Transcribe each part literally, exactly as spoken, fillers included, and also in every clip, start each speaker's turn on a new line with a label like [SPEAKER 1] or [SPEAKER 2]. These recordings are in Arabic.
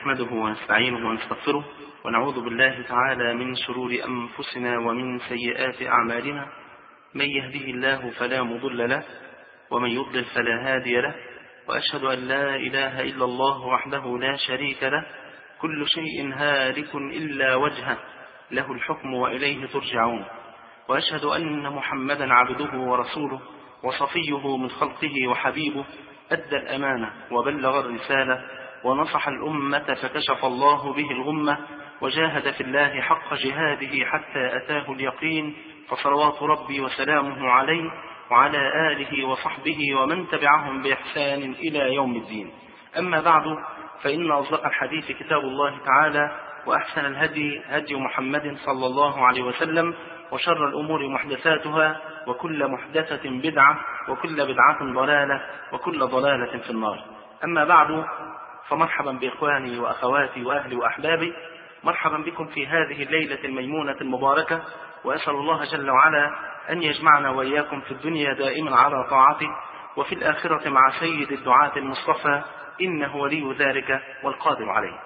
[SPEAKER 1] نحمده ونستعينه ونستغفره ونعوذ بالله تعالى من شرور أنفسنا ومن سيئات أعمالنا. من يهده الله فلا مضل له ومن يضلل فلا هادي له، وأشهد أن لا إله إلا الله وحده لا شريك له، كل شيء هالك إلا وجهه، له الحكم وإليه ترجعون. وأشهد أن محمدا عبده ورسوله وصفيه من خلقه وحبيبه، أدى الأمانة وبلغ الرسالة ونصح الأمة فكشف الله به الغمة، وجاهد في الله حق جهاده حتى أتاه اليقين، فصلوات ربي وسلامه عليه وعلى آله وصحبه ومن تبعهم بإحسان إلى يوم الدين. أما بعد، فإن أصدق الحديث كتاب الله تعالى، وأحسن الهدي هدي محمد صلى الله عليه وسلم، وشر الأمور محدثاتها، وكل محدثة بدعة، وكل بدعة ضلالة، وكل ضلالة في النار. أما بعد، فمرحبا بإخواني وأخواتي وأهلي وأحبابي، مرحبا بكم في هذه الليلة الميمونة المباركة، وأسأل الله جل وعلا أن يجمعنا وإياكم في الدنيا دائما على طاعته، وفي الآخرة مع سيد الدعاة المصطفى، إنه ولي ذلك والقادر عليه.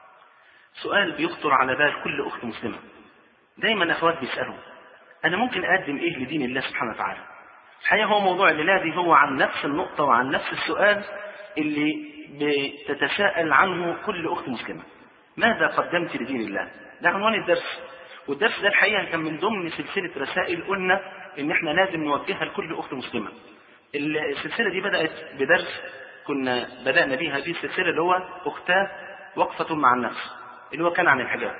[SPEAKER 1] سؤال بيخطر على بال كل أخت مسلمة، دايما أخوات بيسألوا أنا ممكن أقدم إيه لدين الله سبحانه وتعالى؟ الحقيقة هو موضوع الليلة دي هو عن نفس النقطة وعن نفس السؤال اللي بتتساءل عنه كل أخت مسلمة. ماذا قدمت لدين الله؟ ده عنوان الدرس، والدرس ده الحقيقة كان من ضمن سلسلة رسائل قلنا إن إحنا لازم نوجهها لكل أخت مسلمة. السلسلة دي بدأت بدرس كنا بدأنا بيها هذه السلسلة اللي هو أختاه وقفة مع النفس، اللي هو كان عن الحجاب،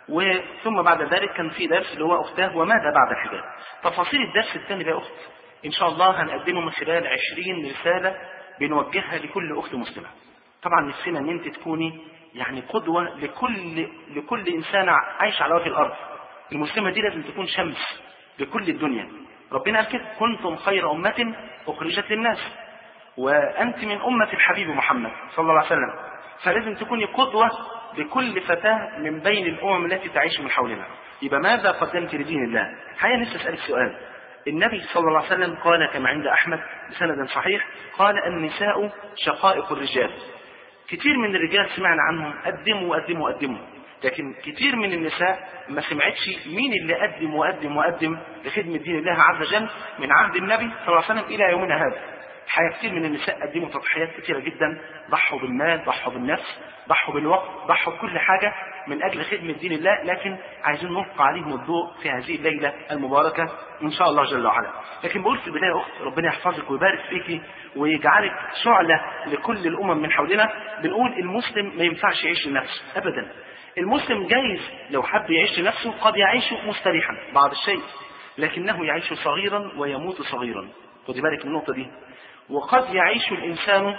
[SPEAKER 1] وثم بعد ذلك كان في درس اللي هو أختاه وماذا بعد الحجاب. تفاصيل الدرس الثاني يا أخت إن شاء الله هنقدمه من خلال عشرين رسالة بنوجهها لكل أخت مسلمة. طبعا نفسنا أن أنت تكوني يعني قدوة لكل لكل إنسان عايش على وجه الأرض. المسلمة دي لازم تكون شمس لكل الدنيا. ربنا قال كده: كنتم خير أمة أخرجت للناس، وأنت من أمة الحبيب محمد صلى الله عليه وسلم، فلازم تكوني قدوة لكل فتاة من بين الأمم التي تعيش من حولنا. يبقى ماذا قدمت لدين الله؟ حقيقة نفسي أسألك سؤال. النبي صلى الله عليه وسلم قال كما عند أحمد بسند صحيح، قال: النساء شقائق الرجال. كتير من الرجال سمعنا عنهم قدموا وقدموا وقدموا، لكن كتير من النساء ما سمعتش مين اللي قدم وقدم وقدم لخدمة دين الله عز وجل من عهد النبي صلى الله عليه وسلم إلى يومنا هذا. حقيقة كتير من النساء قدموا تضحيات كتيرة جدا، ضحوا بالمال، ضحوا بالنفس، ضحوا بالوقت، ضحوا بكل حاجة من أجل خدمة دين الله، لكن عايزين نلقى عليهم الضوء في هذه الليلة المباركة إن شاء الله جل وعلا. لكن بقول في البداية أخت، ربنا يحفظك ويبارك فيك ويجعلك شعلة لكل الأمم من حولنا. بنقول المسلم ما ينفعش يعيش لنفسه أبدا. المسلم جايز لو حب يعيش لنفسه قد يعيش مستريحا بعض الشيء، لكنه يعيش صغيرا ويموت صغيرا. خدي بالك من النقطة دي. وقد يعيش الإنسان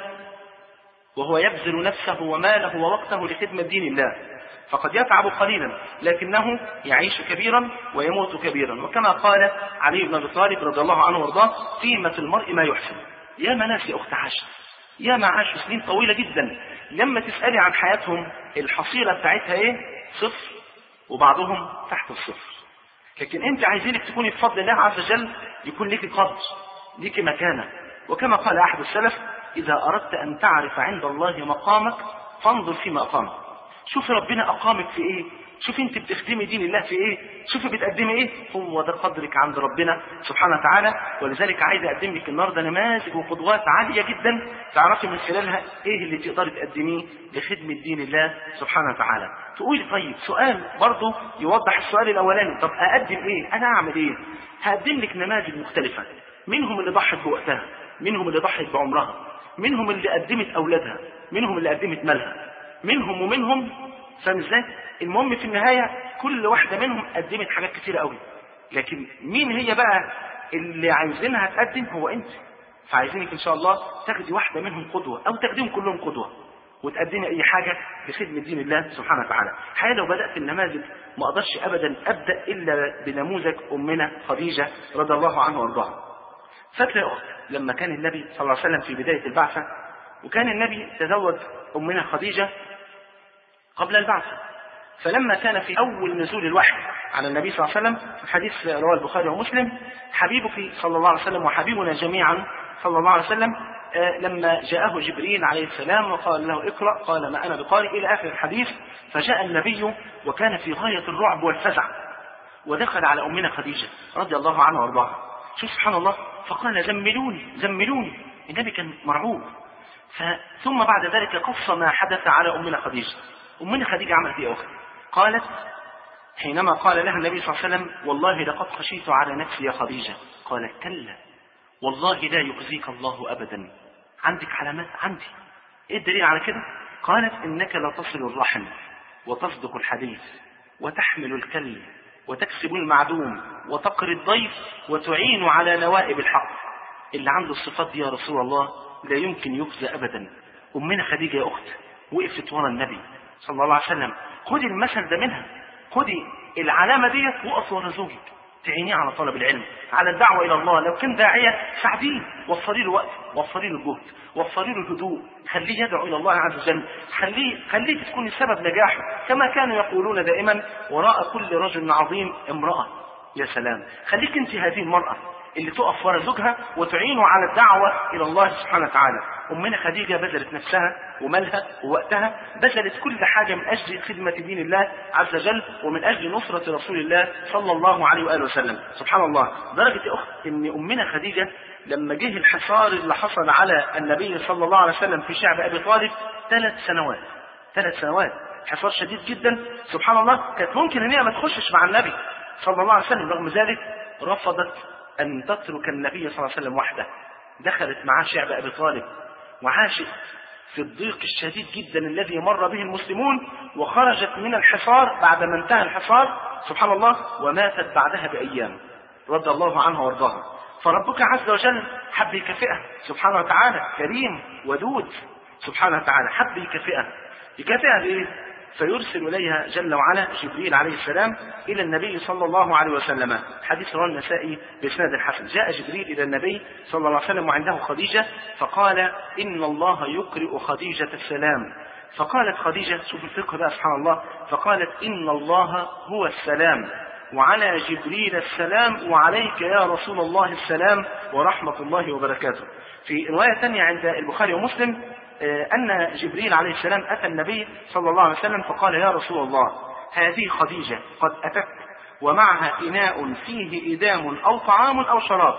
[SPEAKER 1] وهو يبذل نفسه وماله ووقته لخدمة دين الله، فقد يتعب قليلا لكنه يعيش كبيرا ويموت كبيرا. وكما قال علي بن أبي طالب رضي الله عنه وارضاه: قيمة المرء ما يحسن. يا ناس يا أخت عاشت، يا ما عاشوا سنين طويلة جدا، لما تسألي عن حياتهم الحصيلة بتاعتها ايه؟ صفر، وبعضهم تحت الصفر. لكن انت عايزينك تكوني بفضل الله عز وجل يكون لك قدر، لك مكانة. وكما قال أحد السلف: إذا أردت أن تعرف عند الله مقامك فانظر فيما أقامك. شوفي ربنا أقامك في إيه، شوفي أنت بتخدمي دين الله في إيه، شوفي بتقدمي إيه، هو ده قدرك عند ربنا سبحانه وتعالى. ولذلك عايز أقدم لك النهارده نماذج وقدوات عالية جدا تعرفي من خلالها إيه اللي تقدري تقدميه لخدمة دين الله سبحانه وتعالى. تقولي طيب سؤال برضه يوضح السؤال الأولاني، طب أقدم إيه؟ أنا أعمل إيه؟ هقدم لك نماذج مختلفة، منهم اللي ضحت بوقتها، منهم اللي ضحت بعمرها، منهم اللي قدمت أولادها، منهم اللي قدمت مالها، منهم ومنهم. فاهم ازاي؟ المهم في النهاية كل واحدة منهم قدمت حاجات كتيرة قوي، لكن مين هي بقى اللي عايزينها تقدم؟ هو انت. فعايزينك ان شاء الله تاخدي واحدة منهم قدوة، او تاخديهم كلهم قدوة وتقدمي اي حاجة لخدمة دين الله سبحانه وتعالى. حقيقة لو بدأت النماذج ما اقدرش ابدا ابدأ الا بنموذج امنا خديجة رضي الله عنها وارضاها. فاكرة يا أخت لما كان النبي صلى الله عليه وسلم في بداية البعثة، وكان النبي تزوج أمنا خديجة قبل البعثة، فلما كان في أول نزول الوحي على النبي صلى الله عليه وسلم، في حديث رواه البخاري ومسلم: حبيبك صلى الله عليه وسلم وحبيبنا جميعا صلى الله عليه وسلم
[SPEAKER 2] لما جاءه جبريل عليه السلام وقال له اقرأ قال ما أنا بقارئ إلى آخر الحديث. فجاء النبي وكان في غاية الرعب والفزع ودخل على أمنا خديجة رضي الله عنها وارضاها. شوف سبحان الله، فقال زملوني زملوني. النبي كان مرعوب. ثم بعد ذلك قص ما حدث على أمنا خديجة. أمنا خديجة عملت إيه أخرى؟ قالت حينما قال لها النبي صلى الله عليه وسلم والله لقد خشيت على نفسي يا خديجة، قالت كلا والله لا يخزيك الله أبدا. عندك علامات؟ عندي. إيه الدليل على كده؟ قالت إنك لا تصل الرحم وتصدق الحديث وتحمل الكل وتكسب المعدوم وتقري الضيف وتعين على نوائب الحق. اللي عنده الصفات دي يا رسول الله لا يمكن يخزى أبدا. أمنا خديجة يا أخت وقفت ورا النبي صلى الله عليه وسلم. خدي المثل ده منها، خدي العلامة ديت وقف ورا زوجك، تعينيه على طلب العلم، على الدعوة إلى الله. لو كان داعية ساعديه، وفري له وقت، وفري له جهد، وفري له الهدوء، خليه يدعو إلى الله عز وجل، خليه خليه تكون سبب نجاحه. كما كانوا يقولون دائما وراء كل رجل عظيم امرأة. يا سلام، خليك انت هذه المرأة اللي تقف ورا زوجها وتعينه على الدعوة إلى الله سبحانه وتعالى. أمنا خديجة بذلت نفسها ومالها ووقتها، بذلت كل حاجة من أجل خدمة دين الله عز وجل ومن أجل نصرة رسول الله صلى الله عليه وآله وسلم. سبحان الله، درجة يا أخت إن أمنا خديجة لما جه الحصار اللي حصل على النبي صلى الله عليه وسلم في شعب أبي طالب ثلاث سنوات ثلاث سنوات حصار شديد جدا. سبحان الله، كانت ممكن أن هي ما تخشش مع النبي صلى الله عليه وسلم، رغم ذلك رفضت أن تترك النبي صلى الله عليه وسلم وحده. دخلت معاه شعب أبي طالب وعاشت في الضيق الشديد جدا الذي مر به المسلمون، وخرجت من الحصار بعد ما انتهى الحصار سبحان الله، وماتت بعدها بأيام رضي الله عنها وارضاها. فربك عز وجل حب يكافئها سبحانه وتعالى، كريم ودود سبحانه وتعالى، حب يكافئها. يكافئها بإيه؟ فيرسل إليها جل وعلا جبريل عليه السلام إلى النبي صلى الله عليه وسلم. حديث رواه النسائي بإسناد الحسن. جاء جبريل إلى النبي صلى الله عليه وسلم وعنده خديجة فقال إن الله يقرئ خديجة السلام. فقالت خديجة، شوف الفقه بقى سبحان الله، فقالت إن الله هو السلام وعلى جبريل السلام وعليك يا رسول الله السلام ورحمة الله وبركاته. في رواية ثانية عند البخاري ومسلم أن جبريل عليه السلام أتى النبي صلى الله عليه وسلم فقال يا رسول الله هذه خديجة قد أتت ومعها إناء فيه إدام أو طعام أو شراب،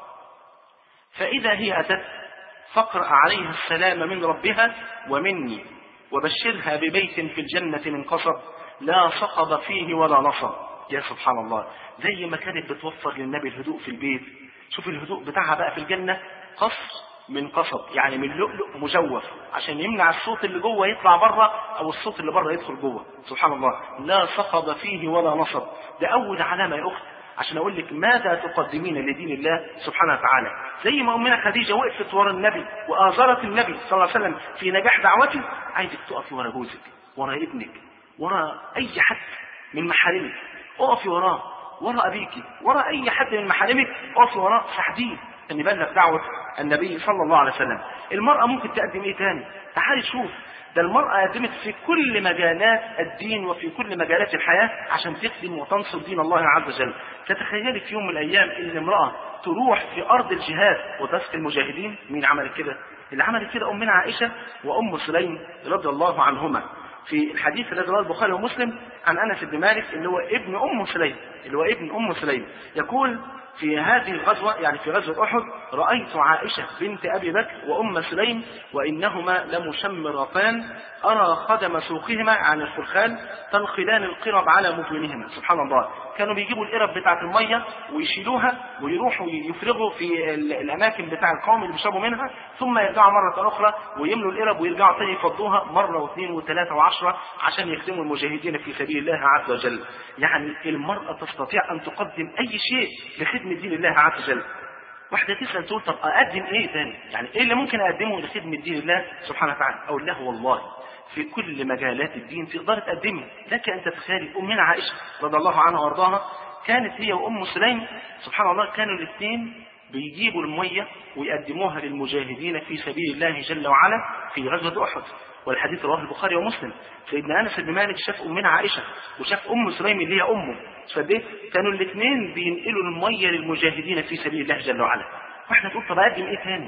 [SPEAKER 2] فإذا هي أتت فاقرأ عليها السلام من ربها ومني وبشرها ببيت في الجنة من قصب لا صخب فيه ولا نصب. يا سبحان الله، زي ما كانت بتوفر للنبي الهدوء في البيت، شوف الهدوء بتاعها بقى في الجنة، قصر من قصب يعني من لؤلؤ مجوف عشان يمنع الصوت اللي جوه يطلع بره او الصوت اللي بره يدخل جوه. سبحان الله، لا صخب فيه ولا نصب. ده اول علامه يا اخت عشان اقول لك ماذا تقدمين لدين الله سبحانه وتعالى. زي ما امنا خديجه وقفت ورا النبي واثرت النبي صلى الله عليه وسلم في نجاح دعوته، عايزك تقفي ورا جوزك، ورا ابنك، ورا اي حد من محارمك، اقفي وراه، ورا ابيك، ورا اي حد من محارمك، اقفي وراه ساعديه ان يبلغ دعوه النبي صلى الله عليه وسلم. المرأة ممكن تقدم ايه تاني؟ تعالي شوف، ده المرأة قدمت في كل مجالات الدين وفي كل مجالات الحياة عشان تخدم وتنصر دين الله عز وجل. تتخيلي في يوم من الايام ان امرأة تروح في ارض الجهاد وتسقي المجاهدين؟ مين عمل كده؟ اللي عمل كده امنا عائشة وام سليم رضي الله عنهما. في الحديث الذي رواه البخاري ومسلم عن انس بن مالك اللي هو ابن ام سليم اللي هو ابن ام سليم يقول في هذه الغزوة يعني في غزوة أحد رأيت عائشة بنت أبي بكر وأم سليم وإنهما لمشمرتان أرى خدم سوقهما عن الفرخان تنقلان القرب على متونهما. سبحان الله، كانوا بيجيبوا القرب بتاعة المية ويشيلوها ويروحوا يفرغوا في الأماكن بتاع القوم اللي بيشربوا منها، ثم يرجعوا مرة أخرى ويملوا القرب ويرجعوا تاني يفضوها مرة واثنين وثلاثة وعشرة عشان يخدموا المجاهدين في سبيل الله عز وجل. يعني المرأة تستطيع أن تقدم أي شيء لخدمة دين الله عز وجل. واحدة تسأل تقول طب أقدم إيه تاني؟ يعني إيه اللي ممكن أقدمه لخدمة دين الله سبحانه وتعالى؟ أقول له والله في كل مجالات الدين تقدر تقدمه. لك أن تتخيلي أمنا عائشة رضي الله عنها وارضاها كانت هي وأم سليم سبحان الله كانوا الاثنين بيجيبوا المية ويقدموها للمجاهدين في سبيل الله جل وعلا في غزوة أحد، والحديث رواه البخاري ومسلم. سيدنا أنس بن مالك شاف أمنا عائشة وشاف أم سليم اللي هي أمه، فده كانوا الاثنين بينقلوا المية للمجاهدين في سبيل الله جل وعلا. واحنا تقول طب أقدم إيه تاني؟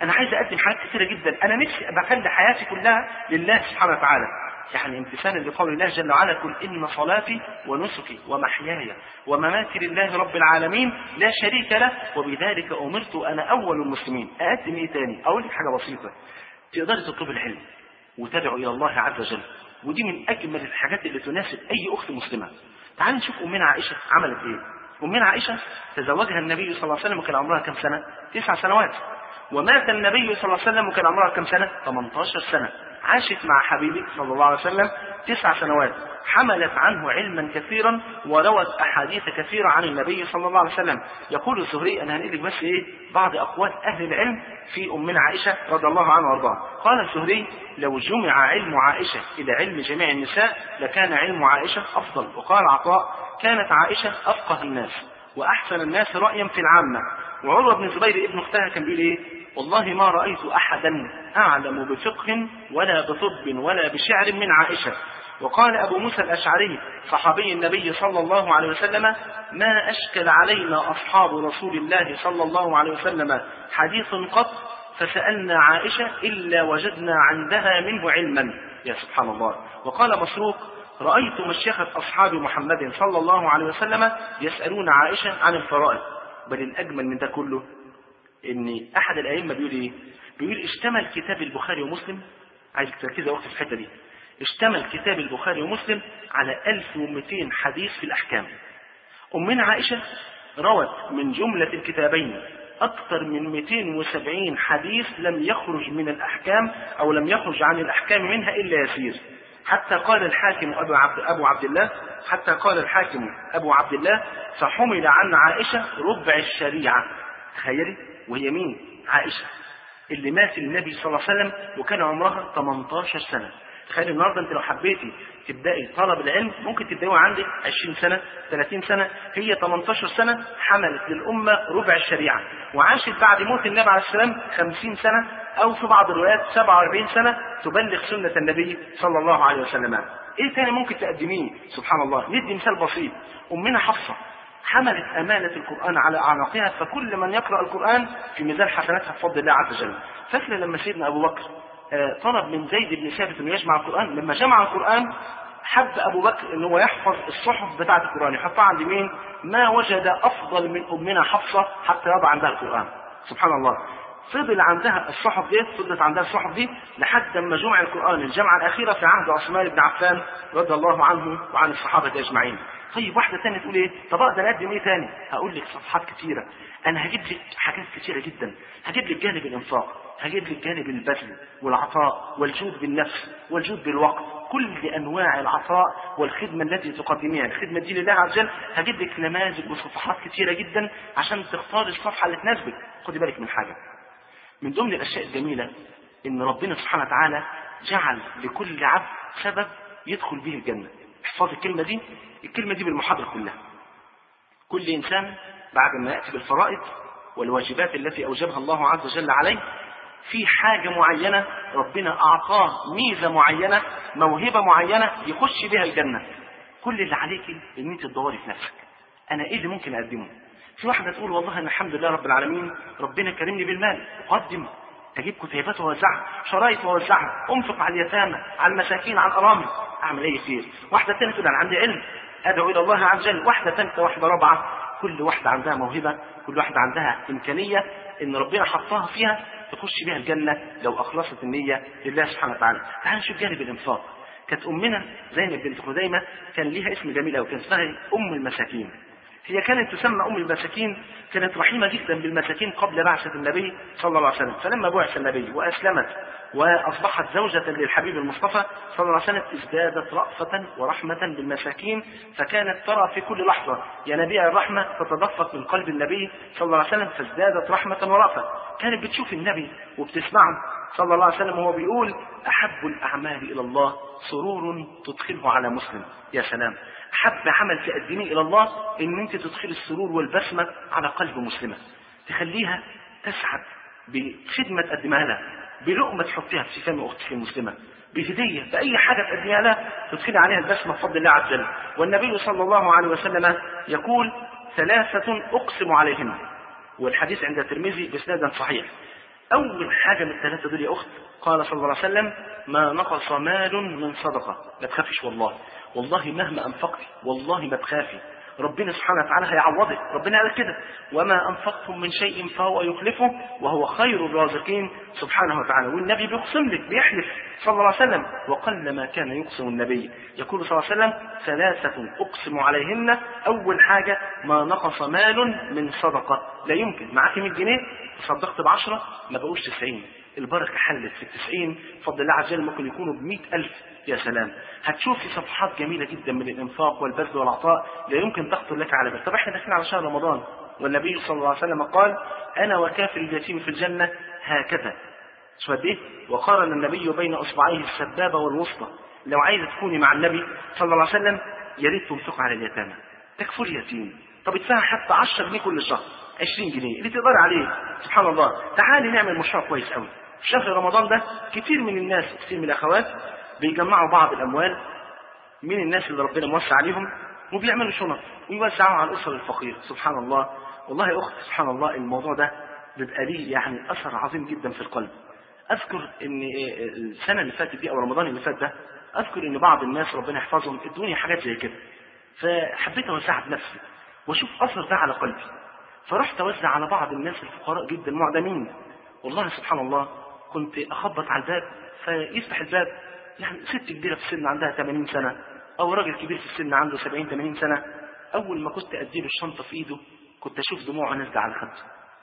[SPEAKER 2] انا عايز اقدم حاجات كثيره جدا، انا نفسي ابقى اخلي حياتي كلها لله سبحانه وتعالى. يعني امتثالا لقول الله جل وعلا: قل ان صلاتي ونسكي ومحياي ومماتي لله رب العالمين لا شريك له وبذلك امرت انا اول المسلمين. اقدم ايه تاني؟ اقول لك حاجه بسيطه، تقدري تطلبي العلم وتدعو الى الله عز وجل، ودي من اجمل الحاجات اللي تناسب اي اخت مسلمه. تعالي نشوف امنا عائشه عملت ايه. امنا عائشه تزوجها النبي صلى الله عليه وسلم وكان عمرها كم سنه؟ تسع سنوات. ومات النبي صلى الله عليه وسلم وكان عمرها كم سنه؟ ثمانية عشر سنه. عاشت مع حبيبي صلى الله عليه وسلم تسع سنوات، حملت عنه علما كثيرا وروت احاديث كثيره عن النبي صلى الله عليه وسلم. يقول الزهري، انا هنقول لك بس ايه بعض اقوال اهل العلم في امنا عائشه رضي الله عنها وارضاها. قال الزهري: لو جمع علم عائشه الى علم جميع النساء لكان علم عائشه افضل. وقال عطاء: كانت عائشه افقه الناس واحسن الناس رايا في العامه. وعروه بن الزبير ابن اختها كان بيقول ايه: والله ما رأيت أحدا أعلم بفقه ولا بطب ولا بشعر من عائشة. وقال أبو موسى الأشعري صحابي النبي صلى الله عليه وسلم: ما أشكل علينا أصحاب رسول الله صلى الله عليه وسلم حديث قط فسألنا عائشة إلا وجدنا عندها منه علما. يا سبحان الله. وقال مسروق: رأيت مشيخة أصحاب محمد صلى الله عليه وسلم يسألون عائشة عن الفرائض. بل الأجمل من ده كله ان احد الائمه بيقول ايه؟ بيقول: اشتمل كتاب البخاري ومسلم، عايز تركز يا اختي في الحته دي، اشتمل كتاب البخاري ومسلم على ألف ومئتين حديث في الاحكام. امنا عائشه روت من جمله الكتابين اكثر من مئتين وسبعين حديث لم يخرج من الاحكام او لم يخرج عن الاحكام منها الا يسير. حتى قال الحاكم ابو عبد ابو عبد الله حتى قال الحاكم ابو عبد الله: فحمل عن عائشه ربع الشريعه. تخيلي، وهي مين؟ عائشة اللي مات النبي صلى الله عليه وسلم وكان عمرها ثمانية عشر سنة. تخيل النهارده انت لو حبيتي تبداي طلب العلم ممكن تبداي عندك عشرين سنة ثلاثين سنة، هي ثمانية عشر سنة حملت للأمة ربع الشريعة، وعاشت بعد موت النبي عليه السلام خمسين سنة أو في بعض الروايات سبعة وأربعين سنة تبلغ سنة النبي صلى الله عليه وسلم. ايه تاني ممكن تقدميه؟ سبحان الله. ندي مثال بسيط، أمنا حفصة حملت أمانة القرآن على أعناقها، فكل من يقرأ القرآن في ميزان حسناتها بفضل الله عز وجل. فاكر لما سيدنا أبو بكر طلب من زيد بن ثابت أنه يجمع القرآن، لما جمع القرآن حب أبو بكر أنه يحفظ الصحف بتاعة القرآن يحطها عند مين؟ ما وجد أفضل من أمنا حفصة حتى يضع عندها القرآن. سبحان الله. فضل عندها الصحف دي فضلت عندها الصحف دي لحد ما جمع القرآن الجمعة الأخيرة في عهد عثمان بن عفان رضي الله عنه وعن الصحابة أجمعين. طيب واحدة تانية تقول ايه؟ طب اقدر اقدم ايه تاني؟ هقول لك صفحات كتيرة، انا هجيب لك حاجات كتيرة جدا، هجيب لك جانب الانفاق، هجيب لك جانب البذل والعطاء والجود بالنفس والجود بالوقت، كل انواع العطاء والخدمة التي تقدميها، الخدمة دي لله عز وجل، هجيب لك نماذج وصفحات كتيرة جدا عشان تختار الصفحة اللي تناسبك. خدي بالك من حاجة، من ضمن الاشياء الجميلة ان ربنا سبحانه وتعالى جعل لكل عبد سبب يدخل به الجنة. احفظ الكلمة دي، الكلمة دي بالمحاضرة كلها. كل إنسان بعد ما يأتي بالفرائض والواجبات التي أوجبها الله عز وجل عليه في حاجة معينة ربنا أعطاه ميزة معينة موهبة معينة يخش بها الجنة. كل اللي عليك إن أنت تدوري في نفسك، أنا إيه اللي ممكن أقدمه؟ في واحدة تقول والله أنا الحمد لله رب العالمين ربنا كرمني بالمال، أقدم أجيب كتيبات ووزعها، شرايط ووزعها، أنفق على اليتامى على المساكين على الأرامل، أعمل أي خير. واحدة ثانية تقول أنا عندي علم أدعو إلى الله عز وجل. واحدة ثالثة، واحدة رابعة، كل واحدة عندها موهبة، كل واحدة عندها إمكانية إن ربنا حطها فيها تخش بها الجنة لو أخلصت النية لله سبحانه وتعالى. تعالوا نشوف جانب الإنفاق. كانت أمنا زينب بنت خزيمة كان ليها اسم جميل أوي، كان اسمها أم المساكين. هي كانت تسمى أم المساكين، كانت رحيمة جدا بالمساكين قبل بعثة النبي صلى الله عليه وسلم. فلما بعث النبي وأسلمت وأصبحت زوجة للحبيب المصطفى صلى الله عليه وسلم ازدادت رأفة ورحمة بالمساكين، فكانت ترى في كل لحظة ينابيع الرحمة تتدفق من قلب النبي صلى الله عليه وسلم، فازدادت رحمة ورأفة. كانت بتشوف النبي وبتسمعه صلى الله عليه وسلم وهو بيقول: أحب الأعمال إلى الله سرور تدخله على مسلم. يا سلام، أحب عمل تقدميه إلى الله إن أنت تدخل السرور والبسمة على قلب مسلمة، تخليها تسعد بخدمة تقدمها لها، بلقمة تحطيها في فم أختك المسلمة، بهدية، بأي حاجة تقدمها لها تدخل عليها البسمة بفضل الله عز وجل. والنبي صلى الله عليه وسلم يقول: ثلاثة أقسم عليهن، والحديث عند الترمذي بإسناد صحيح: أول حاجة من الثلاثة دول يا أخت قال صلى الله عليه وسلم ما نقص مال من صدقة. ما تخافش والله، والله مهما أنفقتي والله ما تخافي، ربنا سبحانه وتعالى هيعوضك. ربنا قال كده وما أنفقتم من شيء فهو يخلفه وهو خير الرازقين سبحانه وتعالى. والنبي بيقسم لك بيحلف صلى الله عليه وسلم وقل ما كان يقسم النبي. يقول صلى الله عليه وسلم ثلاثة أقسم عليهن. أول حاجة ما نقص مال من صدقة. لا يمكن معاك مية جنيه تصدقت بعشرة ما بقوش تسعين، البركة حلت في التسعين بفضل الله عز وجل، ممكن يكونوا بمئة ألف. يا سلام، هتشوفي صفحات جميلة جدا من الإنفاق والبذل والعطاء لا يمكن تخطر لك على بال. طب احنا داخلين على شهر رمضان والنبي صلى الله عليه وسلم قال أنا وكافل اليتيم في الجنة هكذا. شو قد ايه؟ وقارن النبي بين أصبعيه السبابة والوسطى. لو عايزة تكوني مع النبي صلى الله عليه وسلم يا ريت تنفق على اليتامى، تكفل يتيم. طب ادفعها حتى عشرة جنيه كل شهر، عشرين جنيه اللي تقدر عليه. سبحان الله، تعالي نعمل مشروع كويس قوي. في شهر رمضان ده كتير من الناس كتير من الأخوات بيجمعوا بعض الأموال من الناس اللي ربنا موسع عليهم وبيعملوا شنط ويوزعوها على الأسر الفقير. سبحان الله، والله يا أخت سبحان الله الموضوع ده بيبقى ليه يعني أثر عظيم جدا في القلب. أذكر إن السنة اللي فاتت دي أو رمضان اللي فات ده أذكر إن بعض الناس ربنا يحفظهم ادوني حاجات زي كده، فحبيت أوزعها بنفسي وأشوف أثر ده على قلبي، فرحت أوزع على بعض الناس الفقراء جدا معدمين. والله سبحان الله كنت أخبط على الباب فيفتح الباب يعني ست كبيرة في السن عندها ثمانين سنة أو راجل كبير في السن عنده سبعين ثمانين سنة. أول ما كنت أديله الشنطة في إيده كنت أشوف دموعه نازلة على خده.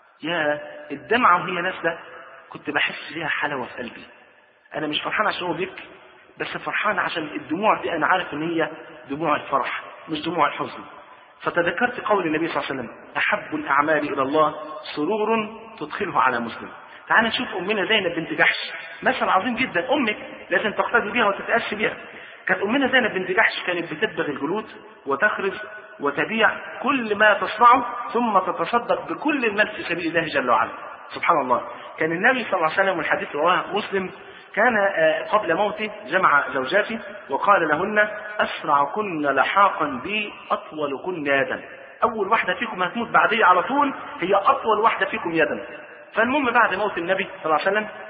[SPEAKER 2] يا الدمعة وهي نازلة كنت بحس ليها حلاوة في قلبي. أنا مش فرحان عشان هو بيبكي، بس فرحان عشان الدموع دي أنا عارف إن هي دموع الفرح مش دموع الحزن. فتذكرت قول النبي صلى الله عليه وسلم أحب الأعمال إلى الله سرور تدخله على مسلم. تعال نشوف أمنا زينب بنت جحش، مثل عظيم جدا. أمك لازم تقتدي بها وتتأسي بها. كانت أمنا زينب بنت جحش كانت بتدبغ الجلود وتخرز وتبيع كل ما تصنعه ثم تتصدق بكل المال في سبيل الله جل وعلا. سبحان الله. كان النبي صلى الله عليه وسلم والحديث رواه مسلم كان قبل موته جمع زوجاته وقال لهن أسرعكن لحاقا بي أطولكن يدا. أول واحدة فيكم هتموت بعدي على طول هي أطول واحدة فيكم يدا. فالمهم بعد موت النبي صلى الله عليه وسلم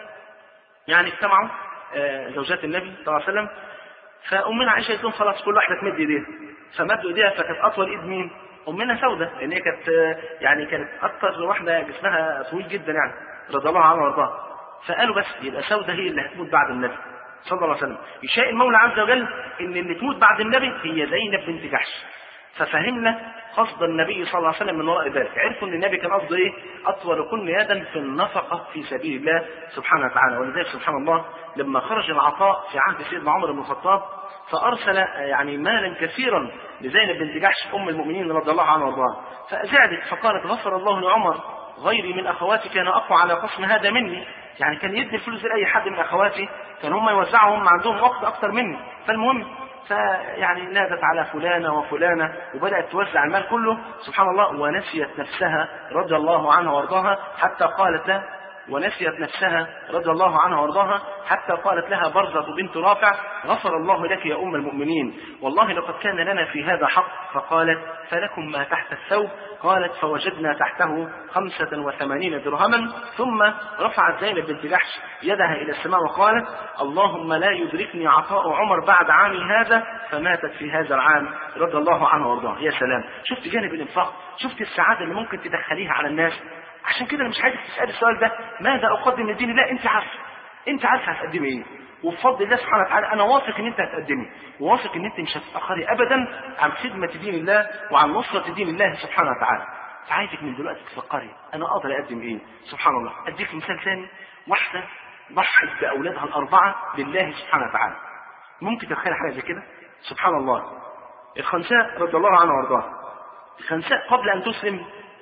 [SPEAKER 2] يعني اجتمعوا زوجات النبي صلى الله عليه وسلم، فأمنا عائشة قالت لهم خلاص كل واحدة تمد ايديها، فمدوا ايديها فكانت أطول ايد مين؟ أمنا سودة، لأن هي كانت يعني كانت أكثر واحدة جسمها طويل جدا يعني رضي الله عنها وارضاها. فقالوا بس يبقى سودة هي اللي هتموت بعد النبي صلى الله عليه وسلم. يشاء المولى عز وجل ان اللي تموت بعد النبي هي زينب بنت جحش. ففهمنا قصد النبي صلى الله عليه وسلم من وراء ذلك، عرفوا ان النبي كان قصده ايه؟ اطول كل يدا في النفقه في سبيل الله سبحانه وتعالى. ولذلك سبحان الله لما خرج العطاء في عهد سيدنا عمر بن الخطاب فارسل يعني مالا كثيرا لزينب بنت جحش ام المؤمنين رضي الله عنها وارضاها، فزعلت فقالت غفر الله لعمر غيري من اخواتي كان اقوى على قسم هذا مني. يعني كان يدي الفلوس لاي حد من اخواتي كان هم يوزعوا هم عندهم وقت اكثر مني. فالمهم فيعني نادت على فلانة وفلانة وبدأت توزع المال كله سبحان الله، ونسيت نفسها رضي الله عنها وارضاها حتى قالت لها ونسيت نفسها رضي الله عنها وارضاها حتى قالت لها برزة بنت رافع غفر الله لك يا أم المؤمنين والله لقد كان لنا في هذا حق. فقالت فلكم ما تحت الثوب؟ قالت فوجدنا تحته خمسة وثمانين درهما. ثم رفعت زينب بنت جحش يدها إلى السماء وقالت اللهم لا يدركني عطاء عمر بعد عامي هذا، فماتت في هذا العام رضي الله عنها وارضاها. يا سلام، شفت جانب الإنفاق، شفت السعادة اللي ممكن تدخليها على الناس. عشان كده انا مش عايزك تسألي السؤال ده ماذا اقدم للدين؟ لا، انت عارفه انت عارفه هتقدمي ايه، وبفضل الله سبحانه وتعالى انا واثق ان انت هتقدمي، وواثق ان انت مش هتتاخري ابدا عن خدمه دين الله وعن نصره دين الله سبحانه وتعالى. فعايزك من دلوقتي تفكري انا اقدر اقدم ايه. سبحان الله. اديك مثال ثاني، واحده ضحت باولادها الاربعه لله سبحانه وتعالى. ممكن تتخيل حاجه زي كده؟ سبحان الله. الخنساء رضي الله عنها وارضاها، الخنساء قبل ان تسلم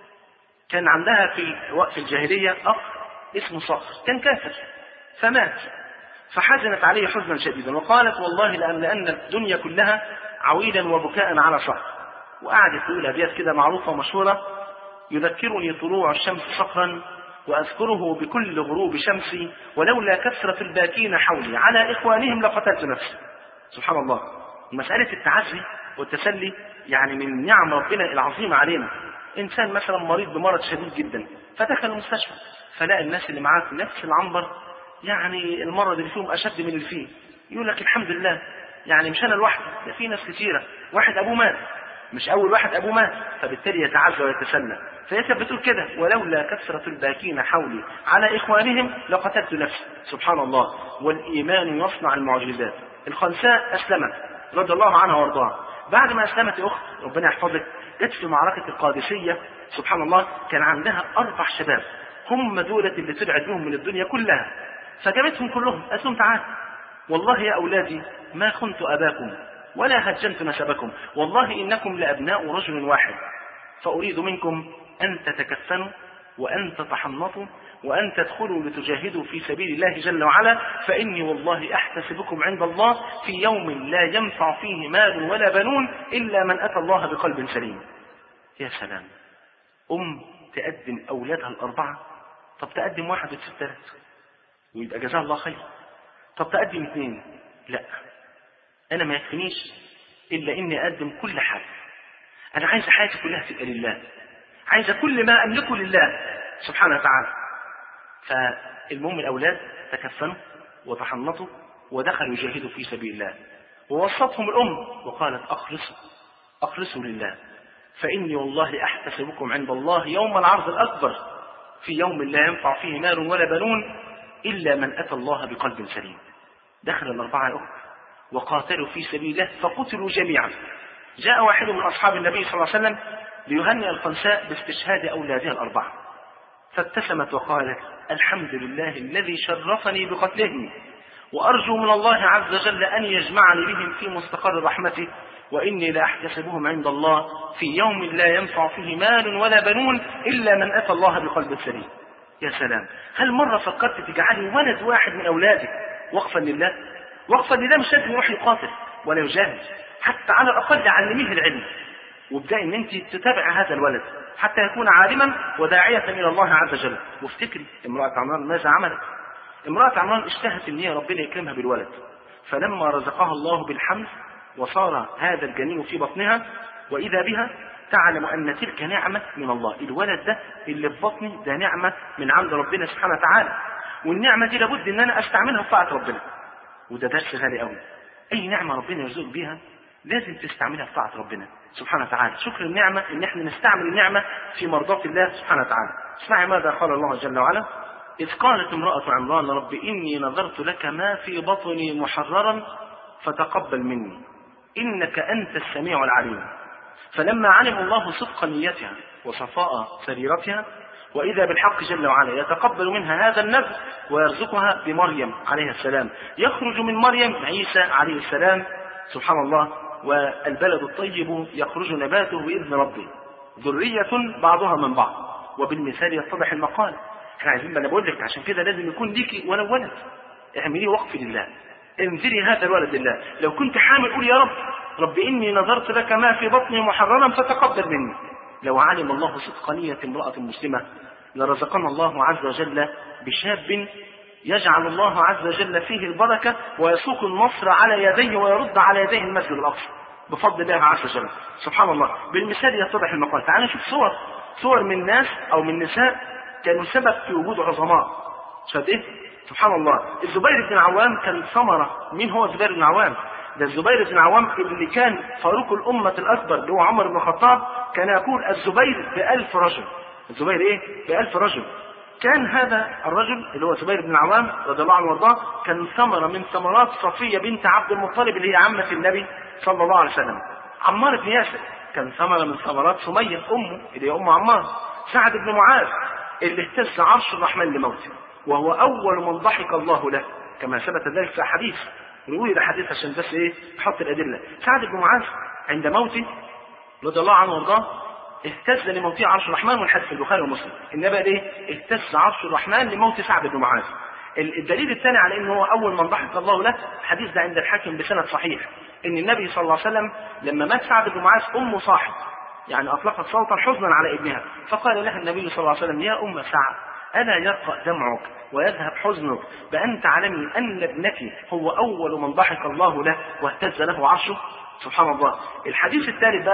[SPEAKER 2] كان عندها في وقت الجاهلية أخ اسمه صخر كان كافر فمات، فحزنت عليه حزنا شديدا وقالت والله لأن الدنيا كلها عويلا وبكاء على صخر. وقعدت تقول أبيات كده معروفة ومشهورة يذكرني طلوع الشمس صخرا وأذكره بكل غروب شمسي ولولا كثرة الباكين حولي على إخوانهم لقتلت نفسي. سبحان الله. مسألة التعزي والتسلي يعني من نعم ربنا العظيمة علينا. إنسان مثلا مريض بمرض شديد جدا فدخل المستشفى فلاقي الناس اللي معاه في نفس العنبر يعني المرض اللي فيهم أشد من اللي فيه، يقول لك الحمد لله يعني مش أنا لوحدي، ده في ناس كتيرة، واحد أبوه مات، مش أول واحد أبوه مات، فبالتالي يتعزى ويتسلى. فهي كانت بتقول كده: ولولا كثرة الباكين حولي على إخوانهم لقتلت نفسي. سبحان الله، والإيمان يصنع المعجزات. الخنساء أسلمت رضي الله عنها وارضاها. بعد ما أسلمت يا أخت ربنا يحفظك، جت في معركة القادسية سبحان الله، كان عندها أربع شباب هم دولة اللي طلعت بهم من الدنيا كلها، فجابتهم كلهم قالت لهم: تعال والله يا أولادي ما خنت أباكم ولا هجنت نسبكم، والله إنكم لأبناء رجل واحد، فأريد منكم أن تتكفنوا وأن تتحنطوا وأن تدخلوا لتجاهدوا في سبيل الله جل وعلا، فإني والله أحتسبكم عند الله في يوم لا ينفع فيه مال ولا بنون إلا من أتى الله بقلب سليم. يا سلام، أم تقدم أولادها الأربعة، طب تقدم واحد وتسيب ثلاث ويبقى جزاها الله خير، طب تقدم اثنين، لا أنا ما يكفينيش إلا إني أقدم كل حاجة، أنا عايز حياتي كلها تبقى لله، عايز كل ما أملكه لله سبحانه وتعالى. فالمهم الأولاد تكفنوا وتحنطوا ودخلوا يجاهدوا في سبيل الله، ووصتهم الأم وقالت: أخلصوا أخلصوا لله، فإني والله أحتسبكم عند الله يوم العرض الأكبر، في يوم لا ينفع فيه مال ولا بنون إلا من أتى الله بقلب سليم. دخل الأربعة الأخرى وقاتلوا في سبيل الله فقتلوا جميعا. جاء واحد من أصحاب النبي صلى الله عليه وسلم ليهنئ الخنساء باستشهاد أولادها الأربعة، فابتسمت وقالت: الحمد لله الذي شرفني بقتلهم، وأرجو من الله عز وجل أن يجمعني بهم في مستقر رحمته، وإني لأحتسبهم عند الله في يوم لا ينفع فيه مال ولا بنون إلا من أتى الله بقلب سليم. يا سلام، هل مرة فكرت تجعلي ولد واحد من أولادك وقفا لله؟ وقفا لله مش لازم يروح يقاتل ولا يجاهد، حتى على الأقل علميه العلم، وابدأي ان انت تتابع هذا الولد حتى يكون عالما وداعية الى الله عز وجل. وافتكري امرأة عمران ماذا عملت؟ امرأة عمران اشتهت ان هي ربنا يكرمها بالولد، فلما رزقها الله بالحمل وصار هذا الجنين في بطنها، واذا بها تعلم ان تلك نعمة من الله، الولد ده اللي في بطني ده نعمة من عند ربنا سبحانه وتعالى، والنعمة دي لابد ان انا استعملها في طاعة ربنا. وده درس غالي قوي، اي نعمة ربنا يرزقك بيها لازم تستعملها في طاعة ربنا سبحانه وتعالى. شكر النعمة ان احنا نستعمل النعمة في مرضاة الله سبحانه وتعالى. اسمعي ماذا قال الله جل وعلا: إذ قالت امرأة عمران رب إني نذرت لك ما في بطني محررا فتقبل مني إنك أنت السميع العليم. فلما علم الله صدق نيتها وصفاء سريرتها وإذا بالحق جل وعلا يتقبل منها هذا النذر ويرزقها بمريم عليه السلام، يخرج من مريم عيسى عليه السلام سبحان الله، والبلد الطيب يخرج نباته بإذن ربه، ذرية بعضها من بعض، وبالمثال يتضح المقال. احنا عايزين، ما انا بقول لك عشان كده لازم يكون ليكي ولو ولد، اعمليه وقف لله، انذري هذا الولد لله. لو كنت حامل قول يا رب رب إني نذرت لك ما في بطني محررا فتقبل مني. لو علم الله صدق نية امرأة مسلمة لرزقنا الله عز وجل بشاب يجعل الله عز وجل فيه البركة ويسوق النصر على يديه ويرد على يديه المسجد الأقصى بفضل الله عز وجل سبحان الله. بالمثال يتضح المقال. تعالى نشوف صور صور من ناس أو من نساء كانوا سبب في وجود عظماء. شاهد إيه؟ سبحان الله. الزبير بن عوام كان ثمرة. مين هو الزبير بن عوام؟ ده الزبير بن عوام اللي كان فاروق الأمة الأكبر اللي هو عمر بن الخطاب كان يقول الزبير بألف رجل. الزبير إيه؟ بألف رجل. كان هذا الرجل اللي هو الزبير بن عوام رضي الله عنه وارضاه كان ثمرة من ثمرات صفية بنت عبد المطلب اللي هي عمة النبي صلى الله عليه وسلم. عمار بن ياسر كان ثمرة من ثمرات سمية أمه اللي هي أم عمار. سعد بن معاذ اللي اهتز عرش الرحمن لموته وهو أول من ضحك الله له كما ثبت ذلك في حديث. نقول ده حديث عشان بس ايه نحط الأدلة. سعد بن معاذ عند موته رضي الله عنه وارضاه اهتز لموته عرش الرحمن، والحديث في البخاري ومسلم. النبي ايه اهتز عرش الرحمن لموت سعد بن معاذ. الدليل الثاني على انه هو اول من ضحك الله له الحديث ده عند الحاكم بسند صحيح ان النبي صلى الله عليه وسلم لما مات سعد بن معاذ امه صاحب يعني اطلقت صوتا حزنا على ابنها، فقال لها النبي صلى الله عليه وسلم يا ام سعد ألا يرقى دمعك ويذهب حزنك بأن تعلمي أن ابنك هو أول من ضحك الله له واهتز له عرشه. سبحان الله. الحديث الثالث بقى